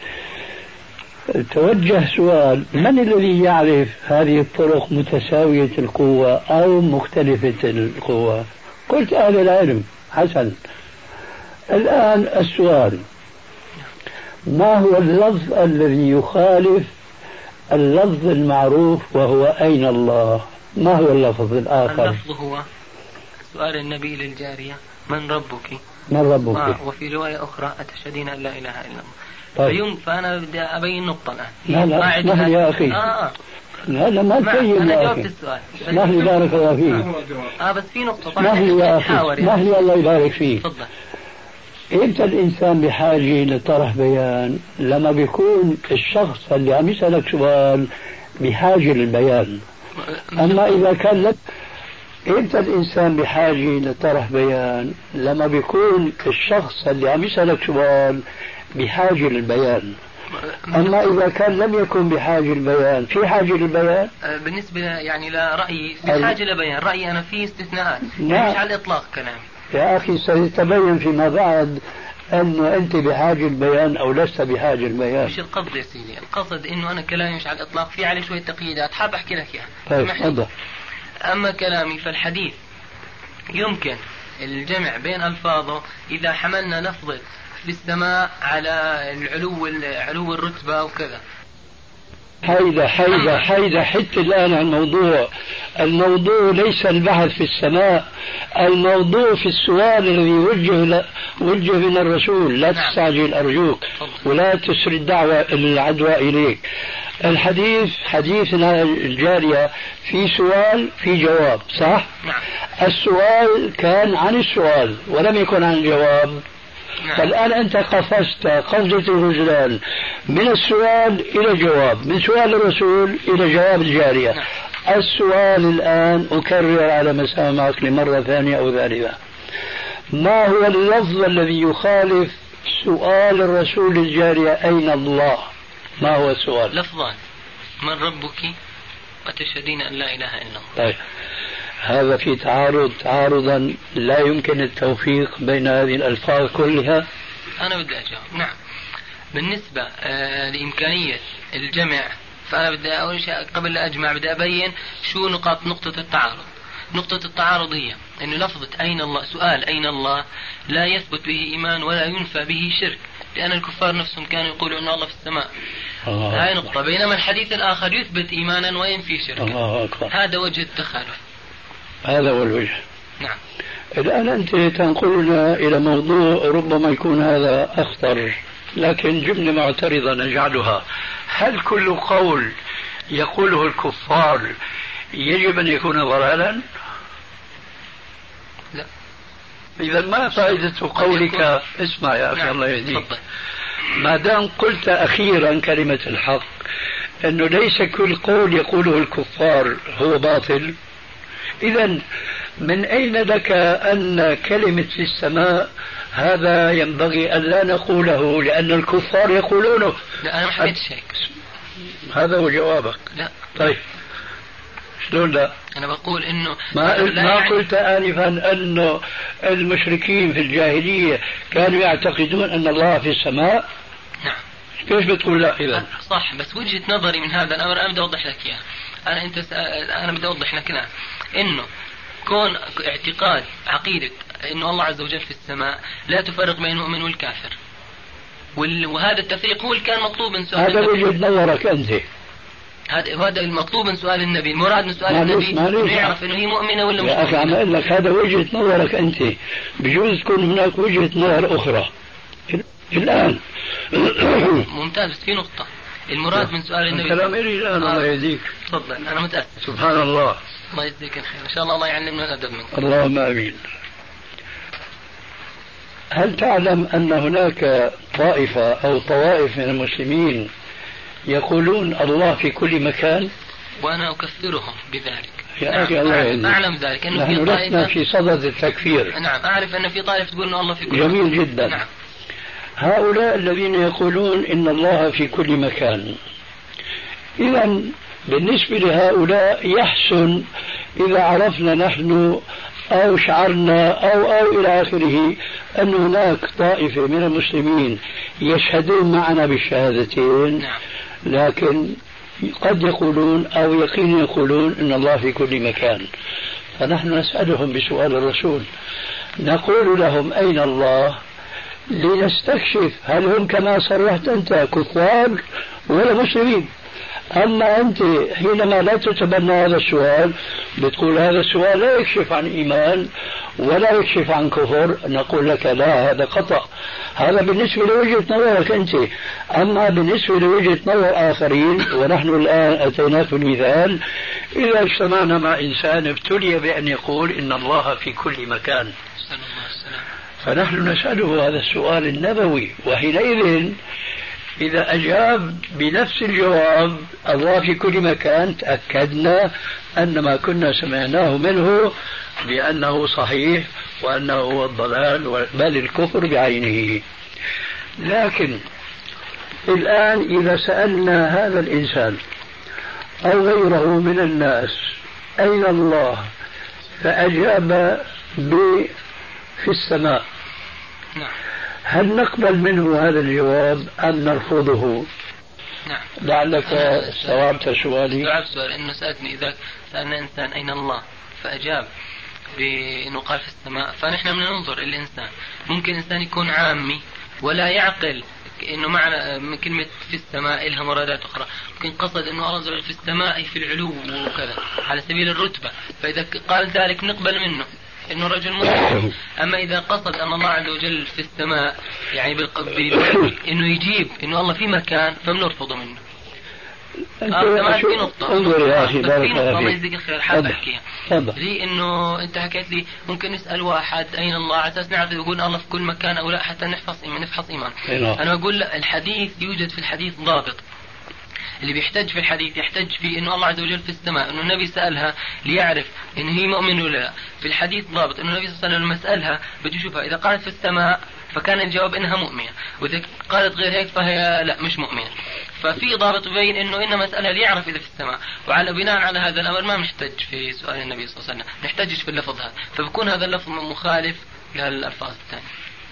توجه سؤال: من الذي يعرف هذه الطرق متساوية القوة أو مختلفة القوة؟ قلت أهل العلم. حسن. الآن السؤال: ما هو اللفظ الذي يخالف اللفظ المعروف وهو أين الله؟ ما هو اللفظ الآخر؟ اللفظ هو سؤال النبي للجارية: من ربك؟ من ربك؟ وفي رواية أخرى: أتشهدين أن لا إله إلا الله. طيب. فأنا بدي أبين نقطة الآن. لا اسمح لي يا أخي. لا ما تبين أنا يا جاوبت أخي. السؤال. اسمح لي بارك الله فيك. بس في نقطة. اسمح لي يا أخي. اسمح لي الله يبارك فيك. تفضل. إمتى الإنسان بحاجة لطرح بيان؟ لما بيكون الشخص اللي عم يسألك سؤال بحاجة للبيان. أما إذا كان لك إمتى الإنسان بحاجة لطرح بيان؟ لما بيكون الشخص اللي عم يسألك سؤال بحاجة للبيان. أما إذا كان لم يكن بحاجة للبيان في حاجة للبيان؟ بالنسبة يعني لرأيي في حاجة لبيان. رأيي أنا فيه استثناءات. مش على الإطلاق كلامي يا أخي سيتبين فيما بعد أنه أنت بحاجة البيان أو لست بحاجة البيان؟ مش القصد يا سيدي، القصد إنه أنا كلامي مش على الإطلاق، في عليه شوية تقييدات حاب أحكي لك إياها. طيب تفضل. أما كلامي فالحديث يمكن الجمع بين ألفاظه إذا حملنا لفظة في السماء على علو الرتبة وكذا. حيدة حتى الآن عن الموضوع ليس البحث في السماء، الموضوع في السؤال الذي وجه من الرسول. لا تستعجل أرجوك ولا تسري العدوى إليك. الحديث حديثنا الجارية في سؤال في جواب، صح؟ نعم. السؤال كان عن السؤال ولم يكن عن الجواب. نعم. فالآن أنت قفزت قفزة الرجلان من السؤال إلى الجواب، من سؤال الرسول إلى جواب الجارية. نعم. السؤال الآن أكرر على مسامعك لمرة ثانية أو ثالثة، ما هو اللفظ الذي يخالف سؤال الرسول الجارية أين الله؟ ما هو السؤال؟ لفظان: من ربك وتشهدين أن لا إله إلا الله. طيب هذا في تعارضا لا يمكن التوفيق بين هذه الألفاظ كلها. أنا بدي أجاوب. نعم. بالنسبة لإمكانية الجمع، فأنا بدي أول شيء قبل لا أجمع بدي أبين شو نقطة التعارض. نقطة التعارض هي أن لفظة أين الله، سؤال أين الله، لا يثبت به إيمان ولا ينفى به شرك، لأن الكفار نفسهم كانوا يقولوا أن الله في السماء. هاي نقطة. بينما الحديث الآخر يثبت إيمانا وينفي شركا. هذا وجه التخالف. هذا هو الوجه. نعم. الآن أنت تنقلنا إلى موضوع ربما يكون هذا أخطر، لكن جملة معترضة نجعلها: هل كل قول يقوله الكفار يجب أن يكون ضلالا؟ لا. إذا ما فائدة قولك؟ اسمع يا أخي. نعم. الله يهديك. ما دام قلت أخيرا كلمة الحق أنه ليس كل قول يقوله الكفار هو باطل، إذا من أين لك أن كلمة في السماء هذا ينبغي أن لا نقوله لأن الكفار يقولونه؟ لا أنا ما حكيتش هيك. هذا هو جوابك. لا. طيب شلون لا؟ أنا بقول إنه ما قلت آنفا أنه المشركين في الجاهلية كانوا يعتقدون أن الله في السماء؟ نعم. كيف بتقول لا إذا؟ صح، بس وجهة نظري من هذا الأمر أنا بدي أوضح لك إياه. أنا بدي أوضح لك الآن إنه كون اعتقاد عقيدة إنه الله عز وجل في السماء لا تفرق بين المؤمن والكافر، وهذا التفريق هو اللي كان مطلوب من سؤال هذا وجهة نظرك أنت. هذا المطلوب من سؤال النبي، المراد من سؤال النبي إنه يعرف إنه هي مؤمنة ولا مش مؤمنة. يا أخي عم أقول لك هذا وجهة نظرك أنت، بجوز تكون هناك وجهة نظر أخرى الآن. ممتاز. في نقطة المراد من سؤال النبي. الكلام إلي الآن. الله يهديك. تفضل. أنا متأسف. سبحان الله. الله يجزيك الخير. إن شاء الله يعلمنا الأدب منك. اللهم آمين. هل تعلم أن هناك طائفة أو طوائف من المسلمين يقولون الله في كل مكان؟ وأنا أكفرهم بذلك. يا أخي الله يهديك. أعلم ذلك أنه نحن في طائفة. لسنا في صدد التكفير. نعم أعرف أن في طائفة تقول أن الله في كل جميل مكان. جدا. نعم. هؤلاء الذين يقولون إن الله في كل مكان، إذا بالنسبة لهؤلاء يحسن إذا عرفنا نحن أو شعرنا أو إلى آخره أن هناك طائفة من المسلمين يشهدون معنا بالشهادتين. نعم. لكن قد يقولون أو يقين يقولون إن الله في كل مكان، فنحن نسألهم بسؤال الرسول نقول لهم أين الله لنستكشف هل هم كما صرحت أنت كفار ولا مسلمين. أما أنت حينما لا تتبنى هذا السؤال بتقول هذا السؤال لا يكشف عن إيمان ولا يكشف عن كفر، نقول لك لا، هذا خطأ. هذا بالنسبة لوجهة نظرك أنت. أما بالنسبة لوجهة نظر آخرين، ونحن الآن أتيناك المثال، إذا اجتمعنا مع إنسان ابتلي بأن يقول إن الله في كل مكان فنحن نسأله هذا السؤال النبوي، وحينئذ إذا أجاب بنفس الجواب الله في كل مكان تأكدنا أن ما كنا سمعناه منه بأنه صحيح وأنه هو الضلال بل الكفر بعينه. لكن الآن إذا سألنا هذا الإنسان أو غيره من الناس أين الله فأجاب في السماء، هل نقبل منه هذا الجواب أم نرفضه؟ نعم. لعلك استوعبت سؤالي. استوعبت سؤالي. إنه سألني إذا سألنا إنسان أين الله فأجاب بأنه قال في السماء، فنحن ننظر الإنسان. ممكن إنسان يكون عامي ولا يعقل إنه معنى من كلمة في السماء إلها مرادات أخرى، ممكن قصد إنه الله عز وجل في السماء في العلو وكذا على سبيل الرتبة، فإذا قال ذلك نقبل منه إنه رجل مسلم. أما إذا قصد أن الله عز وجل في السماء يعني إنه يجيب إنه الله في مكان فبنرفض منه. انظر يا أخي بارك الله فيك. حاب أحكيها لي إنه أنت حكيت لي ممكن نسأل واحد أين الله على أساس نعرف يقول الله في كل مكان أو لا حتى نفحص إيمان. أنا أقول لا، الحديث يوجد في الحديث ضابط. اللي بيحتج في الحديث يحتج في إنه الله عز وجل في السماء، إنه النبي سألها ليعرف إن هي مؤمن ولا لا. في الحديث ضابط إنه النبي صلى الله عليه وسلم لما سألها بده يشوفها إذا قالت في السماء فكان الجواب إنها مؤمنة، وإذا قالت غير هيك فهي لا مش مؤمنة. ففي ضابط يبين إنه إنما مسألة ليعرف إذا في السماء، وعلى بناء على هذا الأمر ما نحتج في سؤال النبي صلى الله عليه وسلم، نحتجش في اللفظ هذا، فبكون هذا اللفظ مخالف للألفاظ الثانية.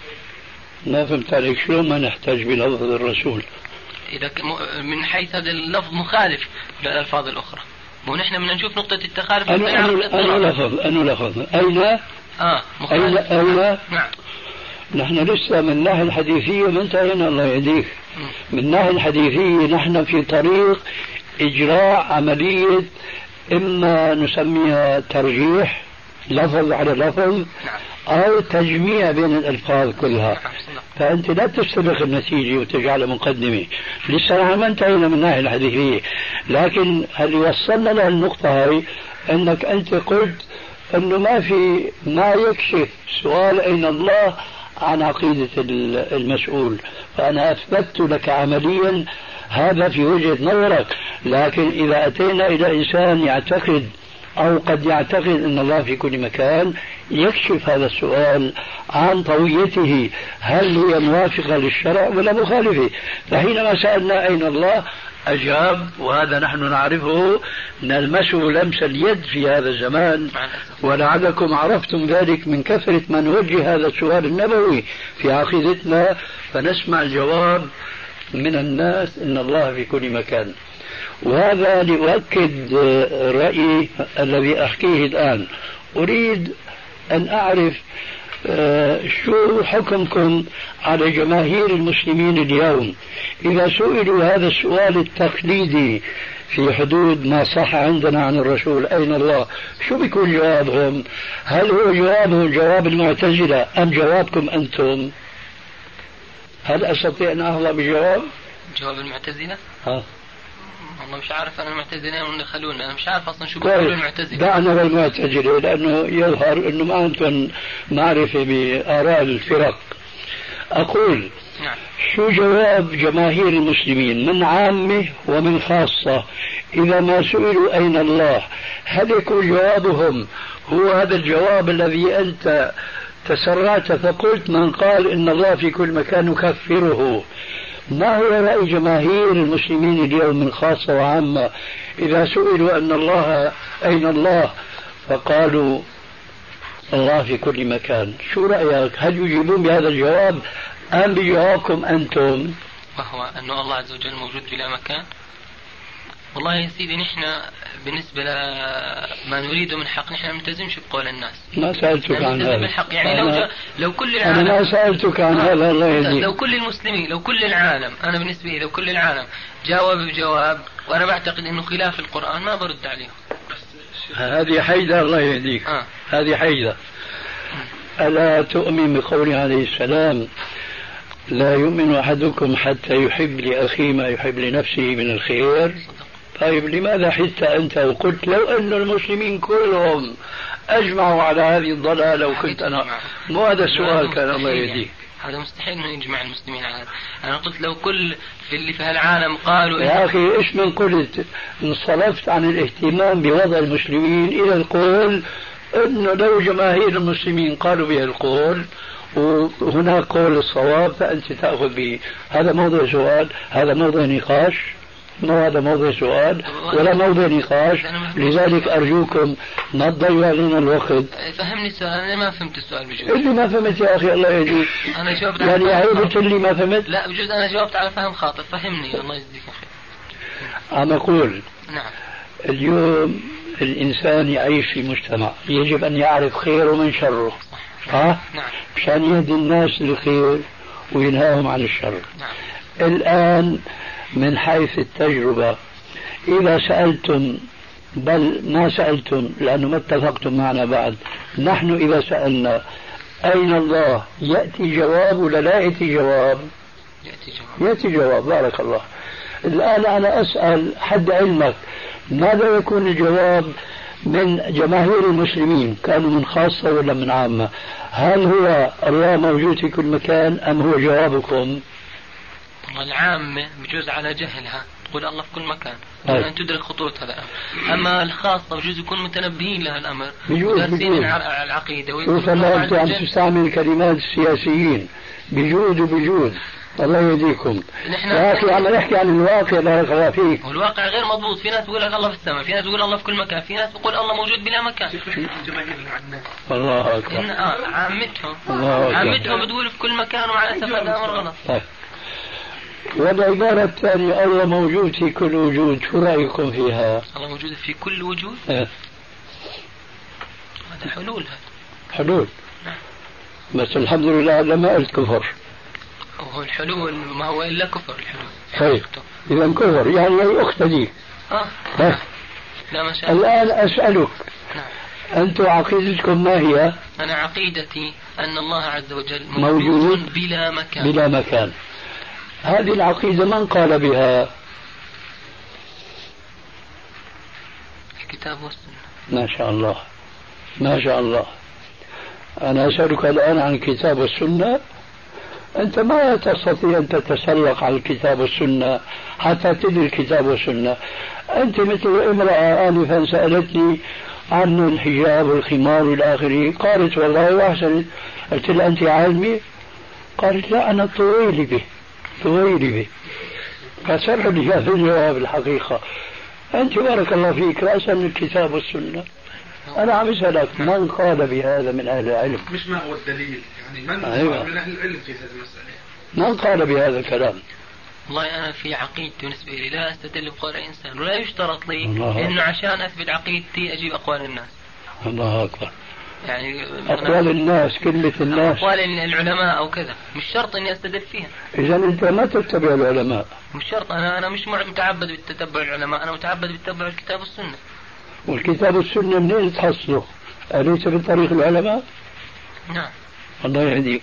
ما فهمت عليك، شلون ما نحتاج بلفظ الرسول؟ إذا من حيث هذا اللفظ مخالف للألفاظ الأخرى، ونحن بدنا نشوف نقطة التخالف. أنا لفظ أين؟ مخالف. أين؟ نعم. نحن لسه من الناحية الحديثية ما انتهينا الله يهديك. من الناحية الحديثية نحن في طريق إجراء عملية إما نسميها ترجيح لفظ على لفظ أو تجميع بين الألفاظ كلها. فأنت لا تستبق النتيجة وتجعلها مقدمة. لسه نحن ما انتهينا من الناحية الحديثية، لكن اللي وصلنا للنقطة هاي أنك أنت قلت أنه ما يكشف سؤال أين الله عن عقيدة المسؤول، فأنا أثبت لك عمليا هذا في وجهة نظرك. لكن إذا أتينا إلى إنسان يعتقد أو قد يعتقد أن الله في كل مكان، يكشف هذا السؤال عن طويته، هل هي موافقة للشرع ولا مخالفة. فحينما سألنا أين الله أجاب، وهذا نحن نعرفه نلمسه لمس اليد في هذا الزمان، ولعلكم عرفتم ذلك من كثرة ما نوجه هذا السؤال النبوي في عقيدتنا، فنسمع الجواب من الناس إن الله في كل مكان. وهذا لأؤكد رأيي الذي أحكيه الآن. أريد أن أعرف شو حكمكم على جماهير المسلمين اليوم إذا سئلوا هذا السؤال التقليدي في حدود ما صح عندنا عن الرسول أين الله، شو بيكون جوابهم؟ هل هو جوابهم جواب المعتزلة أم جوابكم أنتم؟ هل أستطيع أن أحظى بجواب؟ جواب المعتزلة؟ والله مش عارف أنا المعتزلة ولا خلونا، أنا مش عارف أصلا شو بيقولوا المعتزلة. دعنا بالمعتزلة لأنه يظهر أنه ما أنتم معرفة بآراء الفرق. أقول نعم. شو جواب جماهير المسلمين من عامة ومن خاصة إذا ما سئلوا أين الله؟ هل يكون جوابهم هو هذا الجواب الذي أنت تسرعت فقلت من قال إن الله في كل مكان نكفره؟ ما هو رأي جماهير المسلمين اليوم من خاصة وعامة إذا سئلوا أن الله أين الله فقالوا الله في كل مكان؟ شو رأيك؟ هل يجيبون بهذا الجواب أم بجوابكم أنتم؟ وهو أن الله عز وجل موجود بلا مكان. والله يا سيدي نحن بالنسبة لما نريده من حق نحن نلتزمش بقول الناس. ما سألتك عن هذا يعني لو كل العالم، أنا ما سألتك عن هذا الله يهديك. لو كل المسلمين، لو كل العالم، أنا بالنسبة لي لو كل العالم جاوب بجواب وأنا بعتقد إنه خلاف القرآن ما برد عليهم. هذه حيدة الله يهديك. هذه حيدة. ألا تؤمن بقول عليه السلام لا يؤمن أحدكم حتى يحب لأخيه ما يحب لنفسه من الخير؟ طيب لماذا حتى أنت وقلت لو أن المسلمين كلهم أجمعوا على هذه الضلالة وكنت أنا؟ مو هذا السؤال كان الله يهديك. هذا مستحيل أن يجمع المسلمين على هذا. أنا قلت لو كل في اللي في هالعالم قالوا يا أخي إيش من قلت؟ انصرفت عن الاهتمام بوضع المسلمين إلى القول أنه لو جماهير المسلمين قالوا به القول وهناك قول الصواب فأنت تأخذ به. هذا موضوع سؤال، هذا موضوع نقاش. ما هذا موضوع سؤال ولا موضوع نقاش، لذلك أرجوكم ما تضيعوا علينا الوقت. فهمني السؤال، أنا ما فهمت السؤال بجوز. اللي ما فهمت يا أخي الله يهديك. أنا جاوبت يعني عيبت اللي ما فهمت؟ لا بجوز أنا جاوبت على فهم خاطئ، فهمني الله يجزيك خير. عم أقول نعم اليوم الإنسان يعيش في مجتمع يجب أن يعرف خيره من شره. نعم. مشان يهدي الناس للخير وينهاهم عن الشر. نعم. الآن من حيث التجربة إذا سألتم، بل ما سألتم لأنه ما اتفقتم معنا بعد، نحن إذا سألنا أين الله يأتي جواب ولا لا يأتي جواب؟ يأتي جواب. بارك الله. الآن أنا أسأل حد علمك ماذا يكون الجواب من جماهير المسلمين، كانوا من خاصة ولا من عامة؟ هل هو الله موجود في كل مكان أم هو جوابكم؟ العامة بجوز على جهلها تقول الله في كل مكان أن تدرك خطورة هذا الأمر، أما الخاصة بجوز يكون متنبهين لها الأمر ودارسين على العقيدة. شوف الله أنت عم تستعمل كلمات السياسيين بجود وبجود، الله يهديكم. يا أخي عم نحكي عن الواقع بارك الله فيك. والواقع غير مضبوط، في ناس تقول لك الله في السماء، في ناس تقول الله في كل مكان، في ناس تقول الله موجود بلا مكان. الله أكبر. عامتهم بتقول في كل مكان، ومع الأسف هذا أمر غلط. والعبارة الثانية الله موجود في كل وجود، شو رأيكم فيها؟ الله موجود في كل وجود؟ هذا حلول. حلول. بس الحمد لله لما قلت كفر. وهو الحلول ما هو إلا كفر الحلول. طيب إذا كفر يعني هي أخت دي. لا ما شاء الله. الآن أسألك. أنتم عقيدتكم ما هي؟ أنا عقيدتي أن الله عز وجل موجود بلا مكان. بلا مكان. هذه العقيدة من قال بها؟ الكتاب والسنة. ما شاء الله ما شاء الله. أنا أسألك الآن عن الكتاب والسنة. أنت ما تستطيع أن تتسلق على الكتاب والسنة حتى تدري الكتاب والسنة. أنت مثل امرأة آنفا سألتني عن الحجاب والخمار والى اخره، قالت والله واحسن. قلت لها أنت عالمة؟ قالت لا أنا طويلة به. فسر لي هذا الجواب. الحقيقة أنت بارك الله فيك رأسا من الكتاب والسنة. أنا عم أسألك من قال بهذا من أهل العلم؟ مش ما هو الدليل يعني من من أهل العلم في هذه المسألة؟ من قال بهذا الكلام؟ والله أنا في عقيدتي بالنسبة لي لا أستدل بقول إنسان، ولا يشترط لي إنه عشان أثبت عقيدتي أجيب أقوال الناس. الله أكبر. يعني أقوال الناس، كلمة الناس، أقوال العلماء أو كذا، مش شرط إني أستدل فيها. إذا أنت ما تتبع العلماء. مش شرط. أنا مش متعبد بالتتبع العلماء، أنا متعبد بالتتبع الكتاب والسنة. والكتاب والسنة منين تحصله؟ أليس من طريق العلماء؟ نعم. الله يهديك.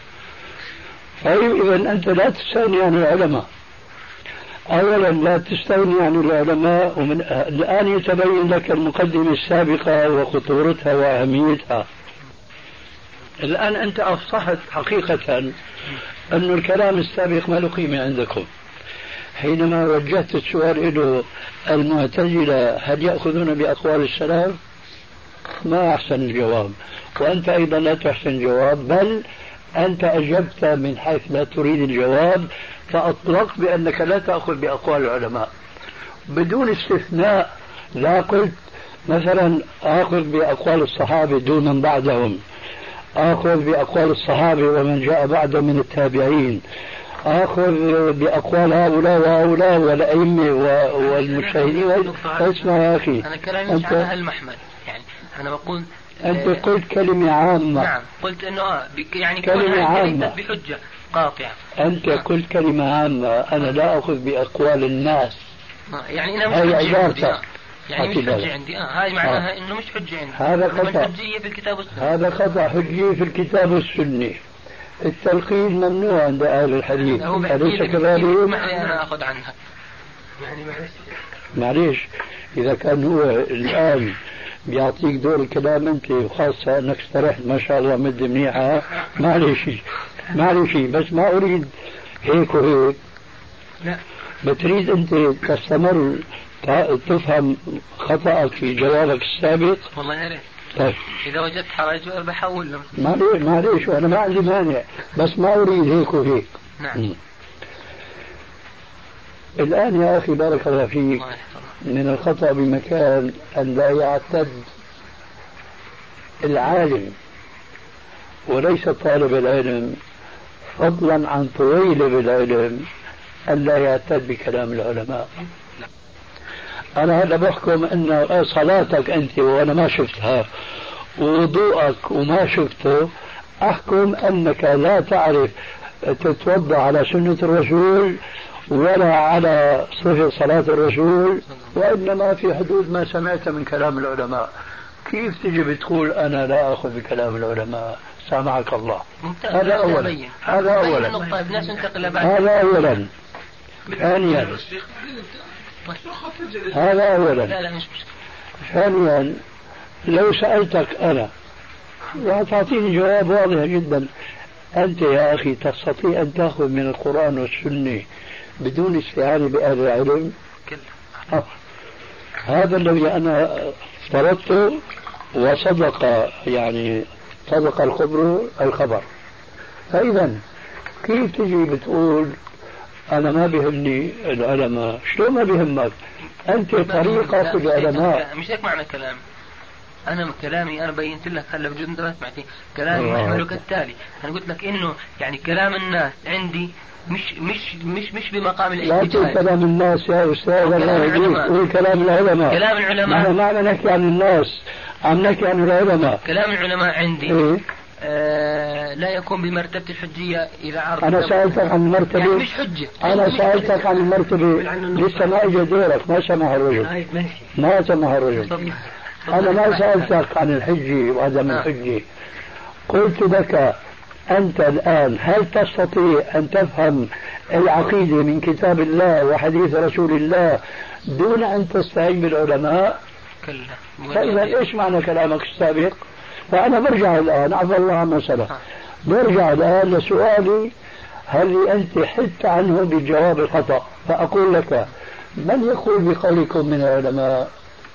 طيب إذا أنت لا تستغني عن العلماء. أولا لا تستغني عن العلماء، ومن الآن يتبين لك المقدمة السابقة وخطورتها وأهميتها. الآن أنت أفصحت حقيقة أن الكلام السابق ما له قيمة عندكم. حينما وجهت السؤال له المعتزلة هل يأخذون بأقوال السلف؟ ما أحسن الجواب، وأنت أيضا لا تحسن الجواب، بل أنت أجبت من حيث لا تريد الجواب، فأطلقت بأنك لا تأخذ بأقوال العلماء بدون استثناء. لا قلت مثلا آخذ بأقوال الصحابة دون من بعدهم، آخذ بأقوال الصحابة ومن جاء بعدهم من التابعين، آخذ بأقوال هؤلاء وهؤلاء والأئمة والمجتهدين. اسمع يا أخي، أنا كلامي مش على هالمحمل، يعني أنا بقول أنت قلت كلمة عامة. نعم قلت إنه يعني كلمة عامة بحجة قاطعة. أنت قلت كلمة عامة، أنا لا أخذ بأقوال الناس. يعني أنا مش حجة عندي. يعني مش حجة عندي. هاي معناها إنه مش حجة عندي. هذا خطأ. حجية في الكتاب والسنة. هذا خطأ. حجية في الكتاب والسنة. التلقين ممنوع عند أهل الحديث، أليس كذلك؟ أنا أخذ عنها. يعني معليش إذا كان هو الآن بيعطيك دور الكلام أنت، وخاصة أنك استرحت ما شاء الله مدة منيحة، معليش بس ما أريد هيك وهيك. لا بتريد أنت تستمر تفهم خطأك في جوابك السابق. والله يا ريت. طيب إذا وجدت حرج بحول له. معليش وأنا ما عندي مانع، بس ما أريد هيك وهيك. نعم. الآن يا أخي بارك الله فيك، من الخطأ بمكان أن لا يعتد العالم وليس طالب العلم فضلا عن طويل العلم أن لا يعتد بكلام العلماء. أنا هذا بحكم أن صلاتك أنت وأنا ما شفتها ووضوءك وما شفته، أحكم أنك لا تعرف تتوضأ على سنة الرسول ولا على صفة صلاة الرسول، وإنما في حدود ما سمعت من كلام العلماء. كيف تجي بتقول أنا لا أخذ بكلام العلماء؟ سامعك الله. هذا أولا. هذا أولا. ثانيا هذا أولا. ثانيا لو سألتك أنا وتعطيني جواب واضح جدا، أنت يا أخي تستطيع أن تأخذ من القرآن والسنة بدون استعانة بأهل العلم؟ هذا الذي أنا افترضته وصدق، يعني صدق الخبر. فإذا كيف تجي بتقول أنا ما بيهمني العلماء؟ شلون ما بيهمك؟ أنت طريقة العلماء. مش هيك معنى كلام. أنا كلامي أنا بينت لك هلا بجوز أنت ما سمعتني. كلامي محمله كالتالي، أنا قلت لك إنه يعني كلام الناس عندي مش بمقام الاجتهاد. لا كلام الناس يا أستاذ، الله يهديك، قول كلام العلماء. كلام العلماء ما نحكي عن الناس، عم نحكي عن العلماء. كلام العلماء عندي لا يكون بمرتبة الحجية إذا عرض. أنا سألتك عن المرتبة، يعني مش حجة. أنا سألتك عن المرتبة، لسه ما إجا دورك، ما سمح الرجل. ما سمح الرجل. أنا ما سألتك عن الحجة وعدم الحجة. قلت لك أنت الآن هل تستطيع أن تفهم العقيدة من كتاب الله وحديث رسول الله دون أن تستعين بالعلماء؟ فإذا إيش معنى كلامك السابق؟ فأنا برجع الآن، عفى الله عما سلف، برجع الآن لسؤالي هل أنت حدت عنه بالجواب الخطأ. فأقول لك من يقول بقولكم من العلماء؟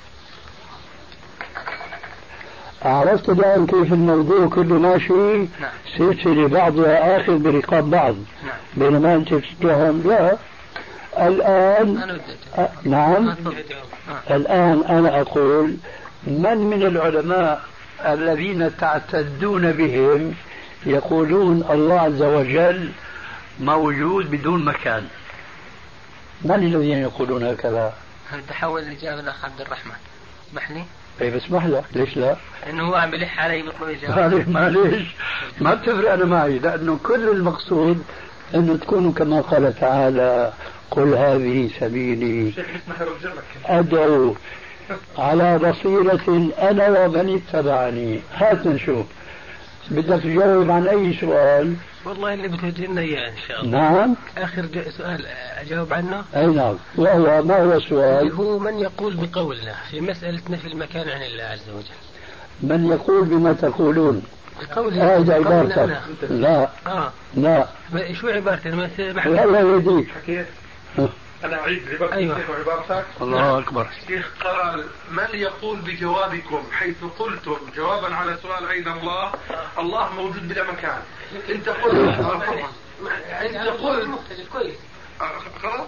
عرفت الآن كيف الموضوع كله ماشي؟ سلسلة بعضها آخر برقاب بعض. بينما أنت تتهم لا. الآن نعم. الآن أنا أقول من العلماء الذين تعتدون بهم يقولون الله عز وجل موجود بدون مكان؟ من الذين يقولون هكذا؟ تحول الإجابة لأخ عبد الرحمن. اسمح لي. اي بسمح لك، ليش لا؟ انه هو عم بلح علي بطلب يجاوب. معليش ما بتفرق انا معي، لانه كل المقصود انه تكونوا كما قال تعالى قل هذه سبيلي ادعو على بصيرة انا ومن اتبعني. هات نشوف بدك تجاوب عن اي سؤال. والله اللي بتوجهنا اياه ان شاء الله. نعم. اخر سؤال اجاوب عنه. اي نعم. وهو ما هو السؤال؟ هو من يقول بقولنا في مسألة نفي المكان عن الله عز وجل. من يقول بما تقولون؟ بقولنا. هذا عبارتك. لا. لا. شو عبارتي؟ انا ما سمعت. والله يهديك. أنا أعيد عبارتك. الله أكبر. الشيخ قال من يقول بجوابكم حيث قلتم جوابا على سؤال أين الله؟ الله موجود بلا مكان. أنت قلت أنت قلت كويس. خلاص.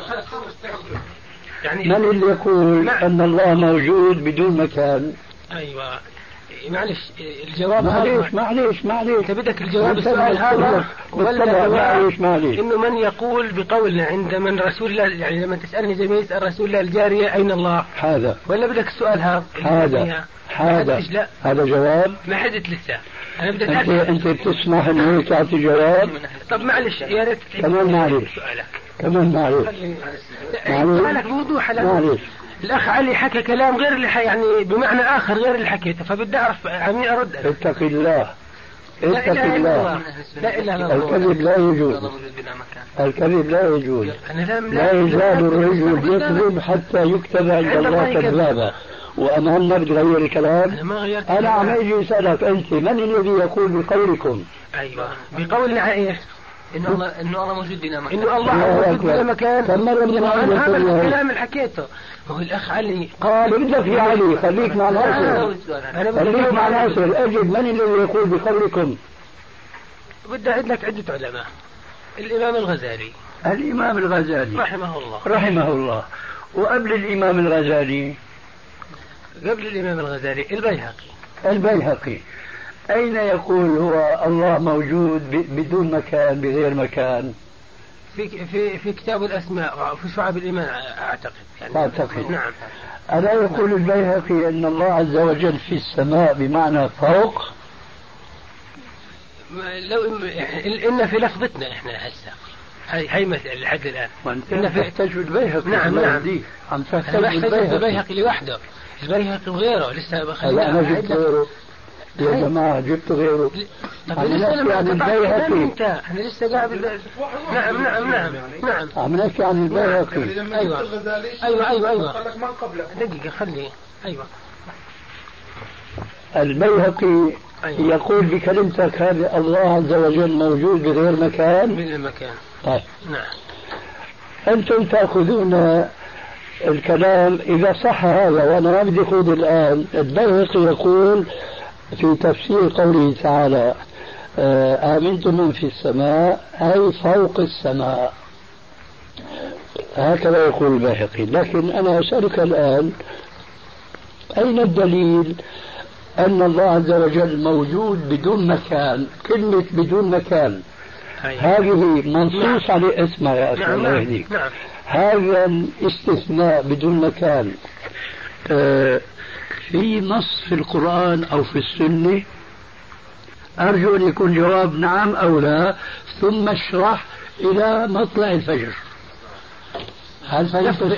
يعني من اللي يقول أن الله موجود بدون مكان؟ أيوة. معلش الجواب معلش انت بدك الجواب السؤال هذا ولا معلش انه من يقول بقولنا عند من رسول الله، يعني لما تسالني زي ما يسال رسول الله الجاريه اين الله هذا، ولا بدك السؤال هذا جواب ما حدث لسه. انا بدك انت بتسمح انه تعطي جواب؟ طب معلش يا ريت كمان معلش سؤالك بوضوح. معلش الأخ علي حكى كلام غير اللي يعني بمعنى آخر غير اللي حكيته، فبدي أعرف عمي أرد. اتق الله. لا إله إلا الله. الكذب لا يجوز. الكذب لا يجوز. لا يزال الرجل يكذب حتى يكتب عند الله كذابا. وأمامنا بتغير الكلام. أنا عم أجي أسألك أنت من الذي يقول بقولكم؟ أيوة بقولنا إيش؟ إنه الله موجود بلا مكان. إنه الله موجود بلا مكان. هذا الكلام اللي حكيته. هو الأخ علي قال بدك يا علي خليك مع الأصل. خليك مع الأصل. أجد من الذي يقول بقولكم؟ بدي عندك عدة علماء. الإمام الغزالي الإمام الغزالي رحمه الله. وقبل الإمام الغزالي، قبل الإمام الغزالي البيهقي أين يقول هو الله موجود بدون مكان بغير مكان؟ في كتاب الأسماء في شعب الإيمان أعتقد. نعم. ألا يقول البيهقي أن الله عز وجل في السماء بمعنى فوق؟ لو إن في لفظتنا إحنا هسه هي مسألة لحد الآن. إن تحتاج البيهقي. نعم. عم تحتاج البيهقي لوحده، البيهقي وغيره لسه أنا جبت غيره يا جماعة، جبت غيره. طب لسه عن البيهقي أنا لسه قاعد. نعم. عم نحكي عن البيهقي. أيوة. قال لك من قبله دقيقة خلي. أيوة. البيهقي يقول بكلمتك هذه الله عز وجل موجود بغير مكان. من المكان. طيب. نعم. أنتم تأخذون الكلام إذا صح هذا، وأنا ما بدي أخوض الآن. البيهقي يقول في تفسير قوله تعالى آمنتم من في السماء أي فوق السماء، هكذا يقول البيهقي. لكن أنا أسألك الآن أين الدليل أن الله عز وجل موجود بدون مكان؟ كلمة بدون مكان هذه منصوص عليه اسمها يا أخي. الله يهديك. هذا الاستثناء بدون مكان في نص في القرآن أو في السنة؟ أرجو أن يكون جواب نعم أو لا، ثم اشرح إلى مطلع الفجر. هل فهمت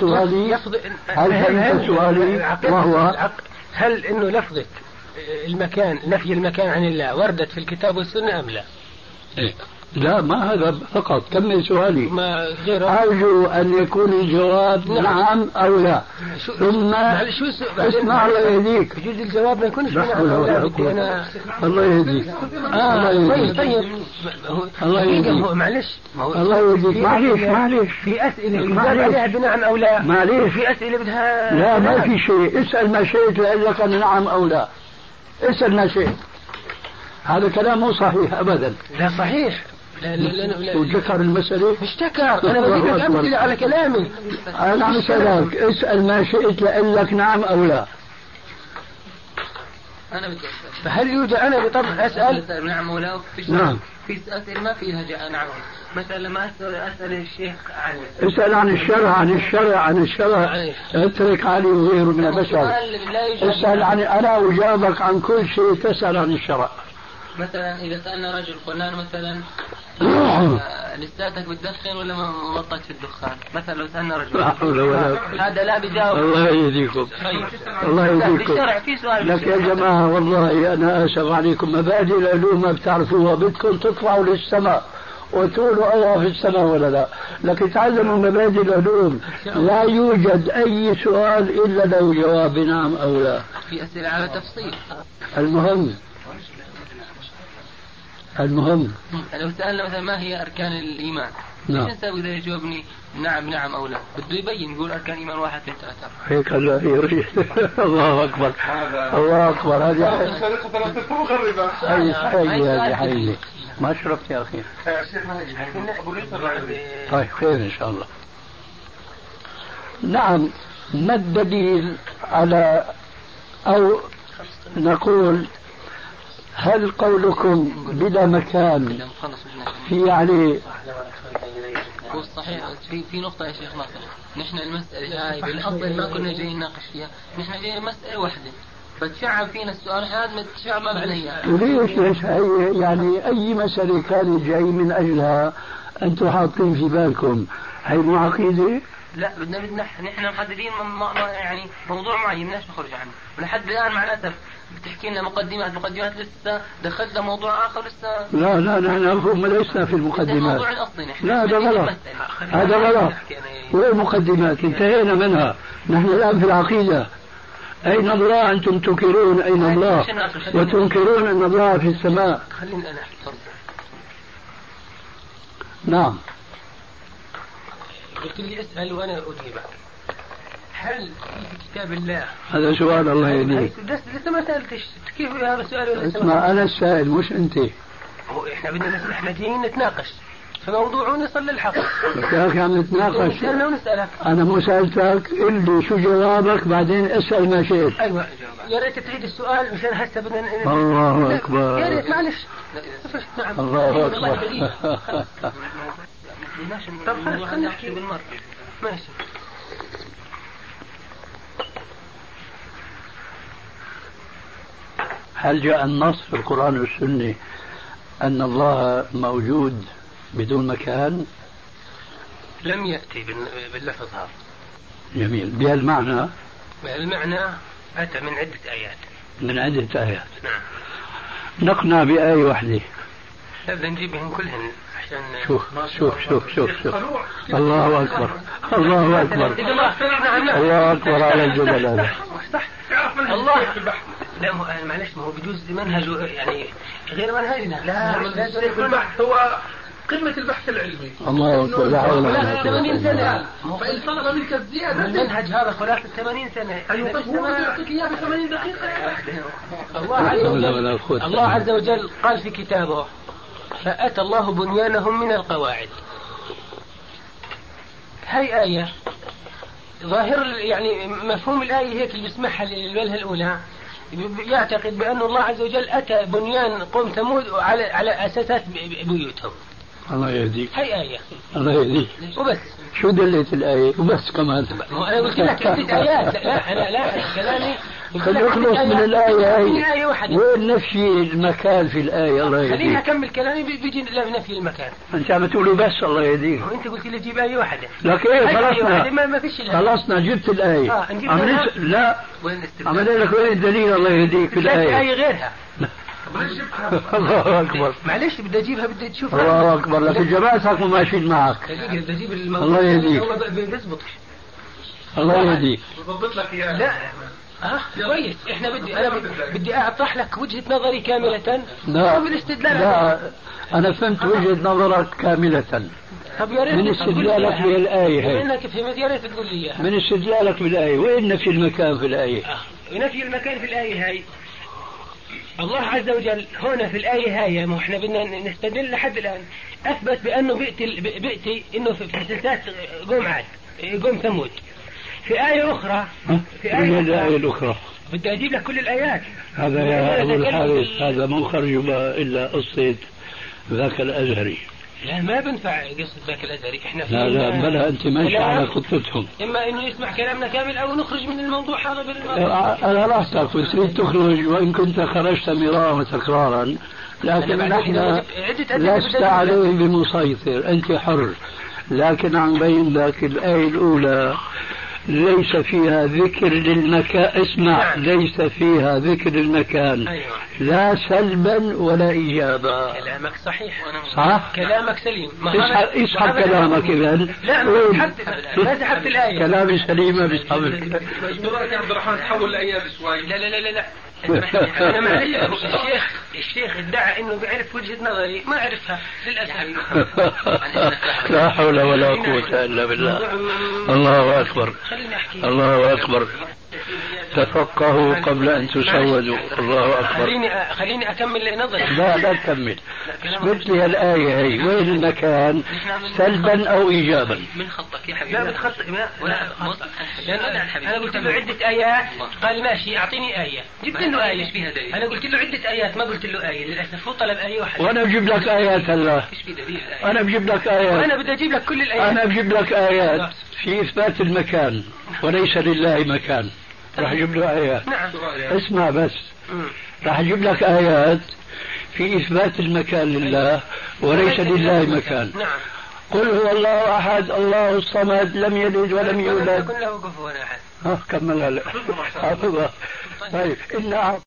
سؤالي؟ وهو هل إنه لفظة المكان، نفي المكان عن الله، وردت في الكتاب والسنة أم لا؟ لا، ما هذا فقط. كمل سؤالي. ما غيره. أرجو أن يكون الجواب نعم أو لا. ثم اسمع الله يهديك. يجوز الجواب ما يكونش نعم أو لا. الله يهديك. طيب الله يهديك. معلش الله يهديك. معلش في أسئلة الجواب عليها بنعم أو لا. معلش في أسئلة بدها. لا، ما في شيء. اسأل ما شئت لأقول لك نعم أو لا. اسأل ما شئت. هذا كلام مو صحيح أبدا. لا صحيح. لا. وذكر المسألة. مش ذكر. أنا بديك أمثلة على كلامي. أنا عم أسألك اسأل ما شئت لأقول لك نعم أو لا. أنا بدي أسأل. فهل يوجد أنا بطبع أسأل نعم أو لا؟ نعم. في أسئلة ما فيها نعم. مثلا لما أسأل الشيخ عن اسأل عن الشرع اترك علي وغيره من البشر. اسأل عن أنا وجاوبك عن كل شيء تسأل عن الشرع. مثلا إذا سألنا رجل قلنا مثلا لساتك بتدخن ولا ما مطت في الدخان؟ مثلا لو سألنا رجل هذا لا بيجاوب. الله يهديكم. الله يهديكم. لك يا جماعة والله أنا آسف عليكم، مبادئ العلوم ما بتعرفوها، بدكم تطلعوا للسماء وتقولوا الله في السماء ولا لا. لكن تعلموا مبادئ العلوم، لا يوجد أي سؤال إلا له جواب نعم أو لا. في أسئلة على تفصيل. المهم لو سألنا مثلا ما هي أركان الإيمان؟ نعم. الإنسان يقدر يجاوبني نعم أو لا، بده يبين يقول أركان الإيمان 1 2 3. هيك لا يريد. الله أكبر. الله أكبر. هذه حقيقة. ما شربت يا أخي. طيب خير إن شاء الله. نعم. ما الدليل على، أو نقول هل قولكم بلا مكان في عليه؟ هو صحيح. في نقطة يا شيخ ناصر، نحن المسألة هاي بالأصل ما كنا جايين نناقش فيها، نحن جايين مسألة واحدة فتشعب فينا السؤال، هذا ما تشعب ما معناه. ليش يعني أي مسألة كان جاي من أجلها أنتم حاطين في بالكم هي مو عقيدة؟ لا، بدنا نحن محددين يعني موضوع معين بدناش نخرج عنه، ولحد الآن مع الأسف بتحكي لنا مقدمات لسه دخلنا موضوع آخر لسه. لا نحن لسنا في المقدمات. لا هذا غلط. هذا غلط. والمقدمات انتهينا منها. نحن الآن في العقيدة. أين الله؟ أنتم تنكرون أين الله وتنكرون أن الله في السماء. خليني أنا أحكي. نعم. قلت لي اسأل وأنا أجيبك. هل في كتاب الله؟ هذا سؤال الله يهديك. لسه ما سألتش كيف هذا السؤال. اسمع أنا السائل مش أنت. هو إحنا بدنا احنا جايين نتناقش. فموضوع نصل للحق. يا أخي عم نتناقش. ونسألك. أنا مو سألتك اللي شو جوابك بعدين اسأل ما شئت. أيوة يا ريت تعيد السؤال مشان هسه بدنا. الله أكبر. يا ريت معلش. نعم. الله أكبر. طب خلينا نحكي بالمرة. ماشي. هل جاء النص في القرآن والسنة أن الله موجود بدون مكان؟ لم يأتي باللفظ هذا. جميل. بهالمعنى؟ بهالمعنى أتى من عدة آيات. من عدة آيات. نعم. نقنع بآية واحدة. بدنا نجيبهم كلهن عشان. شوف. الله أكبر. الله أكبر. الله أكبر على الجبل هذا. الله. لا معلش ما هو بجوز منهجه يعني غير منهجنا. لا البحث هو قمة البحث العلمي. الله أكبر. لا حول ولا قوة. 80 سنة. فإن طلب منك الزيادة المنهج هذا خلاصة 80 سنة. أيوة هو يعطيك إياه ب 80 دقيقة. الله عز وجل قال في كتابه فأتى الله بنيانهم من القواعد. هاي آية ظاهر يعني مفهوم الآية هيك اللي بيسمعها للوجهة الأولى يعتقد بأن الله عز وجل أتى بنيان قوم ثمود على أساسات بيوتهم. الله يهديك. هاي آية. الله يهديك. وبس. شو دلت الآية؟ وبس كمان. أنا قلت لك عدة آيات. لا أنا لا كلامي. خلينا نخلص من الآية هاي. وين نفي المكان في الآية؟ الله يهديك. خليني أكمل كلامي بيجي نفي المكان. أنت عم تقولوا بس الله يهديك. وأنت قلت لي جيب آية واحدة. لكن خلصنا. ما فيش. خلصنا جبت الآية. لا. عمل لك وين الدليل الله يهديك في الآية؟ آية غيرها. الله أكبر. معلش بدي أجيبها بدي تشوفها. الله أكبر. لكن جماعتك ماشيين معك. بدي أجيب الله يهديك. بيزبط. الله يهديك. بضبط لك إياها. لا. كويس. احنا بدي أطرح لك وجهة نظري كاملة. لا أنا فهمت وجهة نظرك كاملة. طب يا ريت من استدلالك بالآية هي. إنك فهمت يا ريت تقول لي إياها. من استدلالك بالآية وين نفي المكان في الآية؟ نفي المكان في الآية هاي الله عز وجل هنا في الآية هاي ما احنا بدنا نستدل لحد الآن أثبت بأنه بيأتي إنه في سلسلة قوم ثمود. في آية أخرى الآية الأخرى بدي أجيب لك كل الآيات. هذا يا أبو الحارث هذا مو خرج إلا قصة ذاك الأزهري. لا ما بنفع قصة ذاك الأزهري. احنا لا بلا أنت ماشي على خطتهم. إما إنه يسمع كلامنا كامل أو نخرج من الموضوع هذا أنا رأسك وتريد تخرج وإن كنت خرجت مرارا وتكرارا لكن نحن لست عليه بمسيطر أنت حر. لكن عن بين ذاك الآية الأولى ليس فيها ذكر للمكان. اسمع. ليس فيها ذكر المكان. أيوة. لا سلبا ولا إيجابا. كلامك صحيح. صح؟ كلامك سليم. اسحب كلامك إذا. لا ما سحبت الآية. كلامي سليمة بسحبك. مجبورك يا عبد الرحمن تحول الأيام شوي. لا أنا معلش الشيخ ادعى إنه بيعرف وجهة نظري ما عرفها للأسف. لا حول ولا قوة إلا بالله. الله أكبر. الله أكبر. تفقهوا قبل أن تسودوا. الله أكبر. خليني أكمل نظري. لا تكمل. مثل الآية هي وين المكان سلبا أو إيجابا. من خطك يا حبيبي. لا من خطك أنا قلت له عدة آيات قال ماشي أعطيني آية. جبت له آية. أنا قلت له عدة آيات ما قلت له آية للأسف هو طلب آية واحدة. وأنا بجيب لك آيات هلا. أنا بجيب لك آيات. وأنا بدي أجيب لك كل الآيات. أنا بجيب لك آيات في إثبات المكان وليس لله مكان. راح أجيب له آيات. نعم. اسمع بس. راح أجيب لك آيات في إثبات المكان لله وليس لله مكان. نعم. قل هو الله أحد الله الصمد لم يلد ولم يولد. كله كفوا أحد. كمل هلا. طيب إن